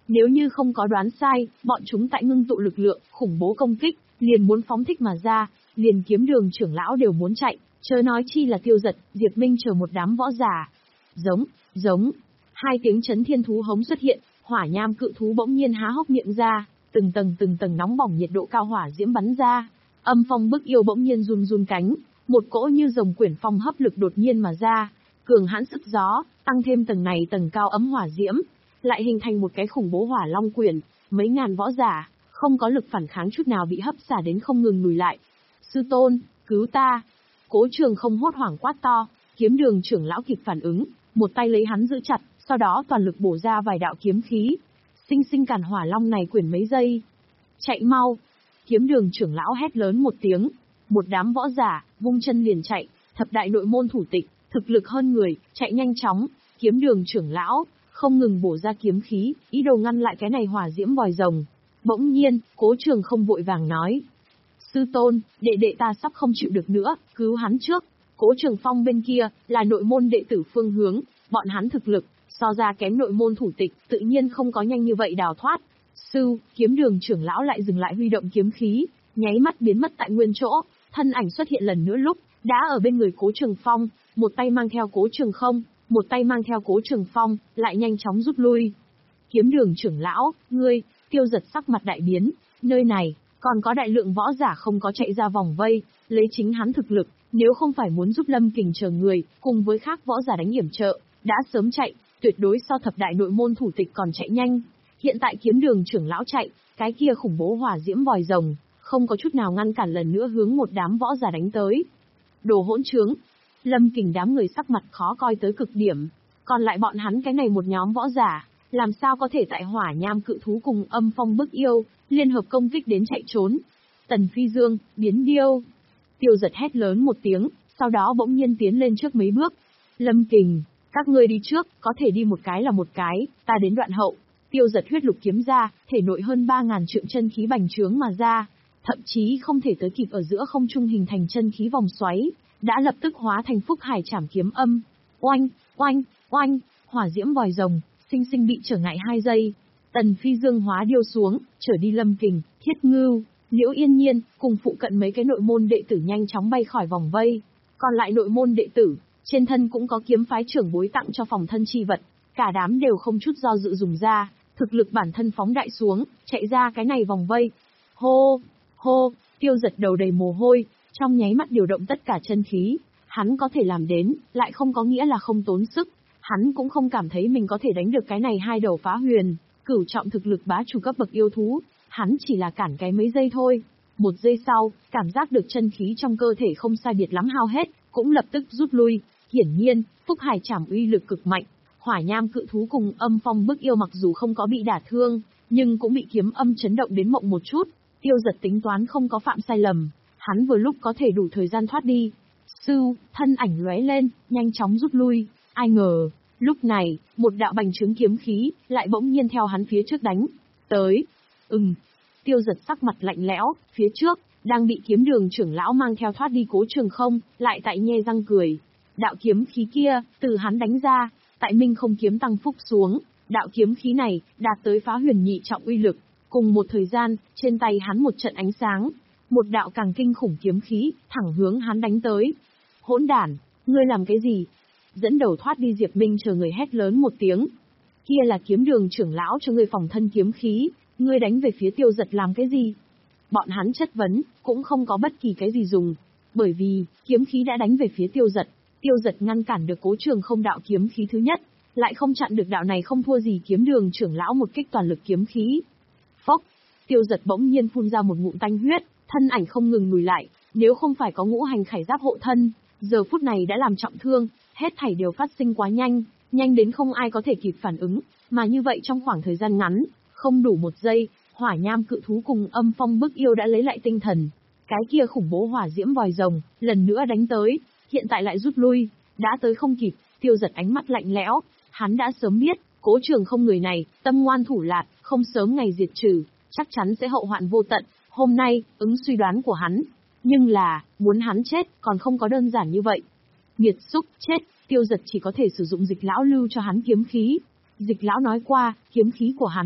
Nếu như không có đoán sai, bọn chúng tại ngưng tụ lực lượng, khủng bố công kích, liền muốn phóng thích mà ra, liền kiếm đường trưởng lão đều muốn chạy, chớ nói chi là Tiêu Dật, Diệp Minh chờ một đám võ giả. Giống, giống, hai tiếng chấn thiên thú hống xuất hiện, hỏa nham cự thú bỗng nhiên há hốc miệng ra, từng tầng từng tầng nóng bỏng nhiệt độ cao hỏa diễm bắn ra. Âm phong bức yêu bỗng nhiên run run cánh, một cỗ như rồng quyển phong hấp lực đột nhiên mà ra, cường hãn sức gió, tăng thêm tầng này tầng cao ấm hỏa diễm, lại hình thành một cái khủng bố hỏa long quyển, mấy ngàn võ giả, không có lực phản kháng chút nào bị hấp xả đến không ngừng lùi lại. Sư tôn, cứu ta! Cố Trường Không hốt hoảng quát to, kiếm đường trưởng lão kịp phản ứng, một tay lấy hắn giữ chặt, sau đó toàn lực bổ ra vài đạo kiếm khí, sinh sinh cản hỏa long này quyển mấy giây. Chạy mau! Kiếm đường trưởng lão hét lớn một tiếng, một đám võ giả, vung chân liền chạy, thập đại nội môn thủ tịch, thực lực hơn người, chạy nhanh chóng, kiếm đường trưởng lão, không ngừng bổ ra kiếm khí, ý đồ ngăn lại cái này hỏa diễm vòi rồng. Bỗng nhiên, Cố Trường Không vội vàng nói. Sư tôn, đệ đệ ta sắp không chịu được nữa, cứu hắn trước. Cố Trường Phong bên kia, là nội môn đệ tử Phương Hướng, bọn hắn thực lực, so ra kém nội môn thủ tịch, tự nhiên không có nhanh như vậy đào thoát. Sư, kiếm đường trưởng lão lại dừng lại huy động kiếm khí, nháy mắt biến mất tại nguyên chỗ, thân ảnh xuất hiện lần nữa lúc, đã ở bên người Cố Trường Phong, một tay mang theo Cố Trường Không, một tay mang theo Cố Trường Phong, lại nhanh chóng rút lui. Kiếm đường trưởng lão, ngươi, Tiêu Dật sắc mặt đại biến, nơi này, còn có đại lượng võ giả không có chạy ra vòng vây, lấy chính hắn thực lực, nếu không phải muốn giúp Lâm Kình chờ người, cùng với khác võ giả đánh yểm trợ, đã sớm chạy, tuyệt đối so thập đại nội môn thủ tịch còn chạy nhanh. Hiện tại kiếm đường trưởng lão chạy, cái kia khủng bố hỏa diễm vòi rồng, không có chút nào ngăn cản lần nữa hướng một đám võ giả đánh tới. Đồ hỗn trướng! Lâm Kình đám người sắc mặt khó coi tới cực điểm, còn lại bọn hắn cái này một nhóm võ giả, làm sao có thể tại hỏa nham cự thú cùng âm phong bức yêu, liên hợp công kích đến chạy trốn. Tần Phi Dương, biến điêu! Tiêu Dật hét lớn một tiếng, sau đó bỗng nhiên tiến lên trước mấy bước. Lâm Kình, các ngươi đi trước, có thể đi một cái là một cái, ta đến đoạn hậu. Tiêu Dật huyết lục kiếm ra, thể nội hơn ba ngàn trượng chân khí bành trướng mà ra, thậm chí không thể tới kịp ở giữa không trung hình thành chân khí vòng xoáy, đã lập tức hóa thành phúc hải trảm kiếm âm. Oanh, oanh, oanh, hỏa diễm vòi rồng, sinh sinh bị trở ngại hai giây. Tần Phi Dương hóa điêu xuống, trở đi Lâm Kình, Thiết Ngưu, Liễu Yên Nhiên, cùng phụ cận mấy cái nội môn đệ tử nhanh chóng bay khỏi vòng vây. Còn lại nội môn đệ tử, trên thân cũng có kiếm phái trưởng bối tặng cho phòng thân chi vật, cả đám đều không chút do dự dùng ra, thực lực bản thân phóng đại xuống, chạy ra cái này vòng vây. Hô, hô, Tiêu Dật đầu đầy mồ hôi, trong nháy mắt điều động tất cả chân khí, hắn có thể làm đến, lại không có nghĩa là không tốn sức, hắn cũng không cảm thấy mình có thể đánh được cái này hai đầu phá huyền, cửu trọng thực lực bá chủ cấp bậc yêu thú, hắn chỉ là cản cái mấy giây thôi. Một giây sau, cảm giác được chân khí trong cơ thể không sai biệt lắm hao hết, cũng lập tức rút lui. Hiển nhiên, Phúc Hải Trảm uy lực cực mạnh, hỏa nham cự thú cùng âm phong bức yêu mặc dù không có bị đả thương, nhưng cũng bị kiếm âm chấn động đến mộng một chút. Tiêu Dật tính toán không có phạm sai lầm, hắn vừa lúc có thể đủ thời gian thoát đi. Sư, thân ảnh lóe lên, nhanh chóng rút lui. Ai ngờ, lúc này, một đạo bành trướng kiếm khí lại bỗng nhiên theo hắn phía trước đánh tới. Ừm. Tiêu Dật sắc mặt lạnh lẽo, phía trước đang bị kiếm đường trưởng lão mang theo thoát đi Cố Trường Không, lại tại nhe răng cười. Đạo kiếm khí kia, từ hắn đánh ra, tại Minh Không kiếm tăng phúc xuống, đạo kiếm khí này đạt tới phá huyền nhị trọng uy lực. Cùng một thời gian, trên tay hắn một trận ánh sáng, một đạo càng kinh khủng kiếm khí thẳng hướng hắn đánh tới. Hỗn đản, ngươi làm cái gì? Dẫn đầu thoát đi Diệp Minh chờ người hét lớn một tiếng. Kia là kiếm đường trưởng lão cho ngươi phòng thân kiếm khí, ngươi đánh về phía Tiêu Dật làm cái gì? Bọn hắn chất vấn, cũng không có bất kỳ cái gì dùng, bởi vì kiếm khí đã đánh về phía Tiêu Dật. Tiêu Dật ngăn cản được Cố Trường Không đạo kiếm khí thứ nhất, lại không chặn được đạo này không thua gì kiếm đường trưởng lão một kích toàn lực kiếm khí. Phốc, Tiêu Dật bỗng nhiên phun ra một ngụm tanh huyết, thân ảnh không ngừng lùi lại, nếu không phải có ngũ hành khải giáp hộ thân, giờ phút này đã làm trọng thương, hết thảy đều phát sinh quá nhanh, nhanh đến không ai có thể kịp phản ứng, mà như vậy trong khoảng thời gian ngắn, không đủ một giây, hỏa nham cự thú cùng âm phong bức yêu đã lấy lại tinh thần. Cái kia khủng bố hỏa diễm vòi rồng, lần nữa đánh tới, hiện tại lại rút lui, đã tới không kịp. Tiêu Dật ánh mắt lạnh lẽo, hắn đã sớm biết, Cố Trường Không người này, tâm ngoan thủ lạt, không sớm ngày diệt trừ, chắc chắn sẽ hậu hoạn vô tận. Hôm nay, ứng suy đoán của hắn, nhưng là, muốn hắn chết, còn không có đơn giản như vậy. Nghiệt xúc, chết, Tiêu Dật chỉ có thể sử dụng Dịch lão lưu cho hắn kiếm khí. Dịch lão nói qua, kiếm khí của hắn,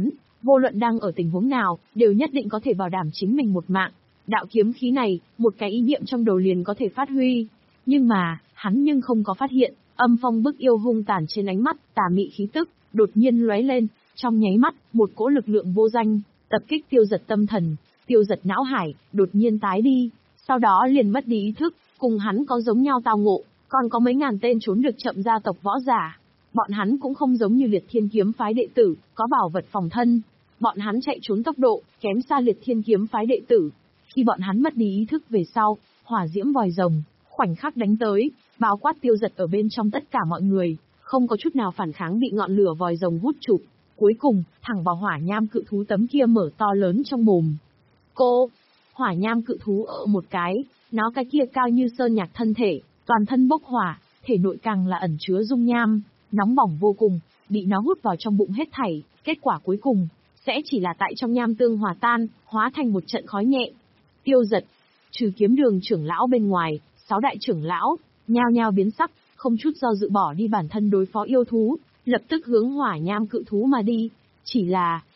vô luận đang ở tình huống nào, đều nhất định có thể bảo đảm chính mình một mạng. Đạo kiếm khí này, một cái ý niệm trong đầu liền có thể phát huy. Nhưng mà, hắn nhưng không có phát hiện, âm phong bức yêu hung tàn trên ánh mắt, tà mị khí tức, đột nhiên lóe lên, trong nháy mắt, một cỗ lực lượng vô danh, tập kích Tiêu Dật tâm thần, Tiêu Dật não hải, đột nhiên tái đi, sau đó liền mất đi ý thức, cùng hắn có giống nhau tao ngộ, còn có mấy ngàn tên trốn được chậm gia tộc võ giả. Bọn hắn cũng không giống như Liệt Thiên Kiếm phái đệ tử, có bảo vật phòng thân. Bọn hắn chạy trốn tốc độ, kém xa Liệt Thiên Kiếm phái đệ tử. Khi bọn hắn mất đi ý thức về sau, hỏa diễm vòi rồng, khoảnh khắc đánh tới, bao quát Tiêu Dật ở bên trong tất cả mọi người, không có chút nào phản kháng bị ngọn lửa vòi rồng hút chụp. Cuối cùng, thẳng vào hỏa nham cự thú tấm kia mở to lớn trong mồm. Cô, hỏa nham cự thú ở một cái, nó cái kia cao như sơn nhạc thân thể, toàn thân bốc hỏa, thể nội càng là ẩn chứa dung nham, nóng bỏng vô cùng, bị nó hút vào trong bụng hết thảy, kết quả cuối cùng, sẽ chỉ là tại trong nham tương hòa tan, hóa thành một trận khói nhẹ. Tiêu Dật, trừ kiếm đường trưởng lão bên ngoài, sáu đại trưởng lão, nhao nhao biến sắc, không chút do dự bỏ đi bản thân đối phó yêu thú, lập tức hướng hỏa nham cự thú mà đi. Chỉ là,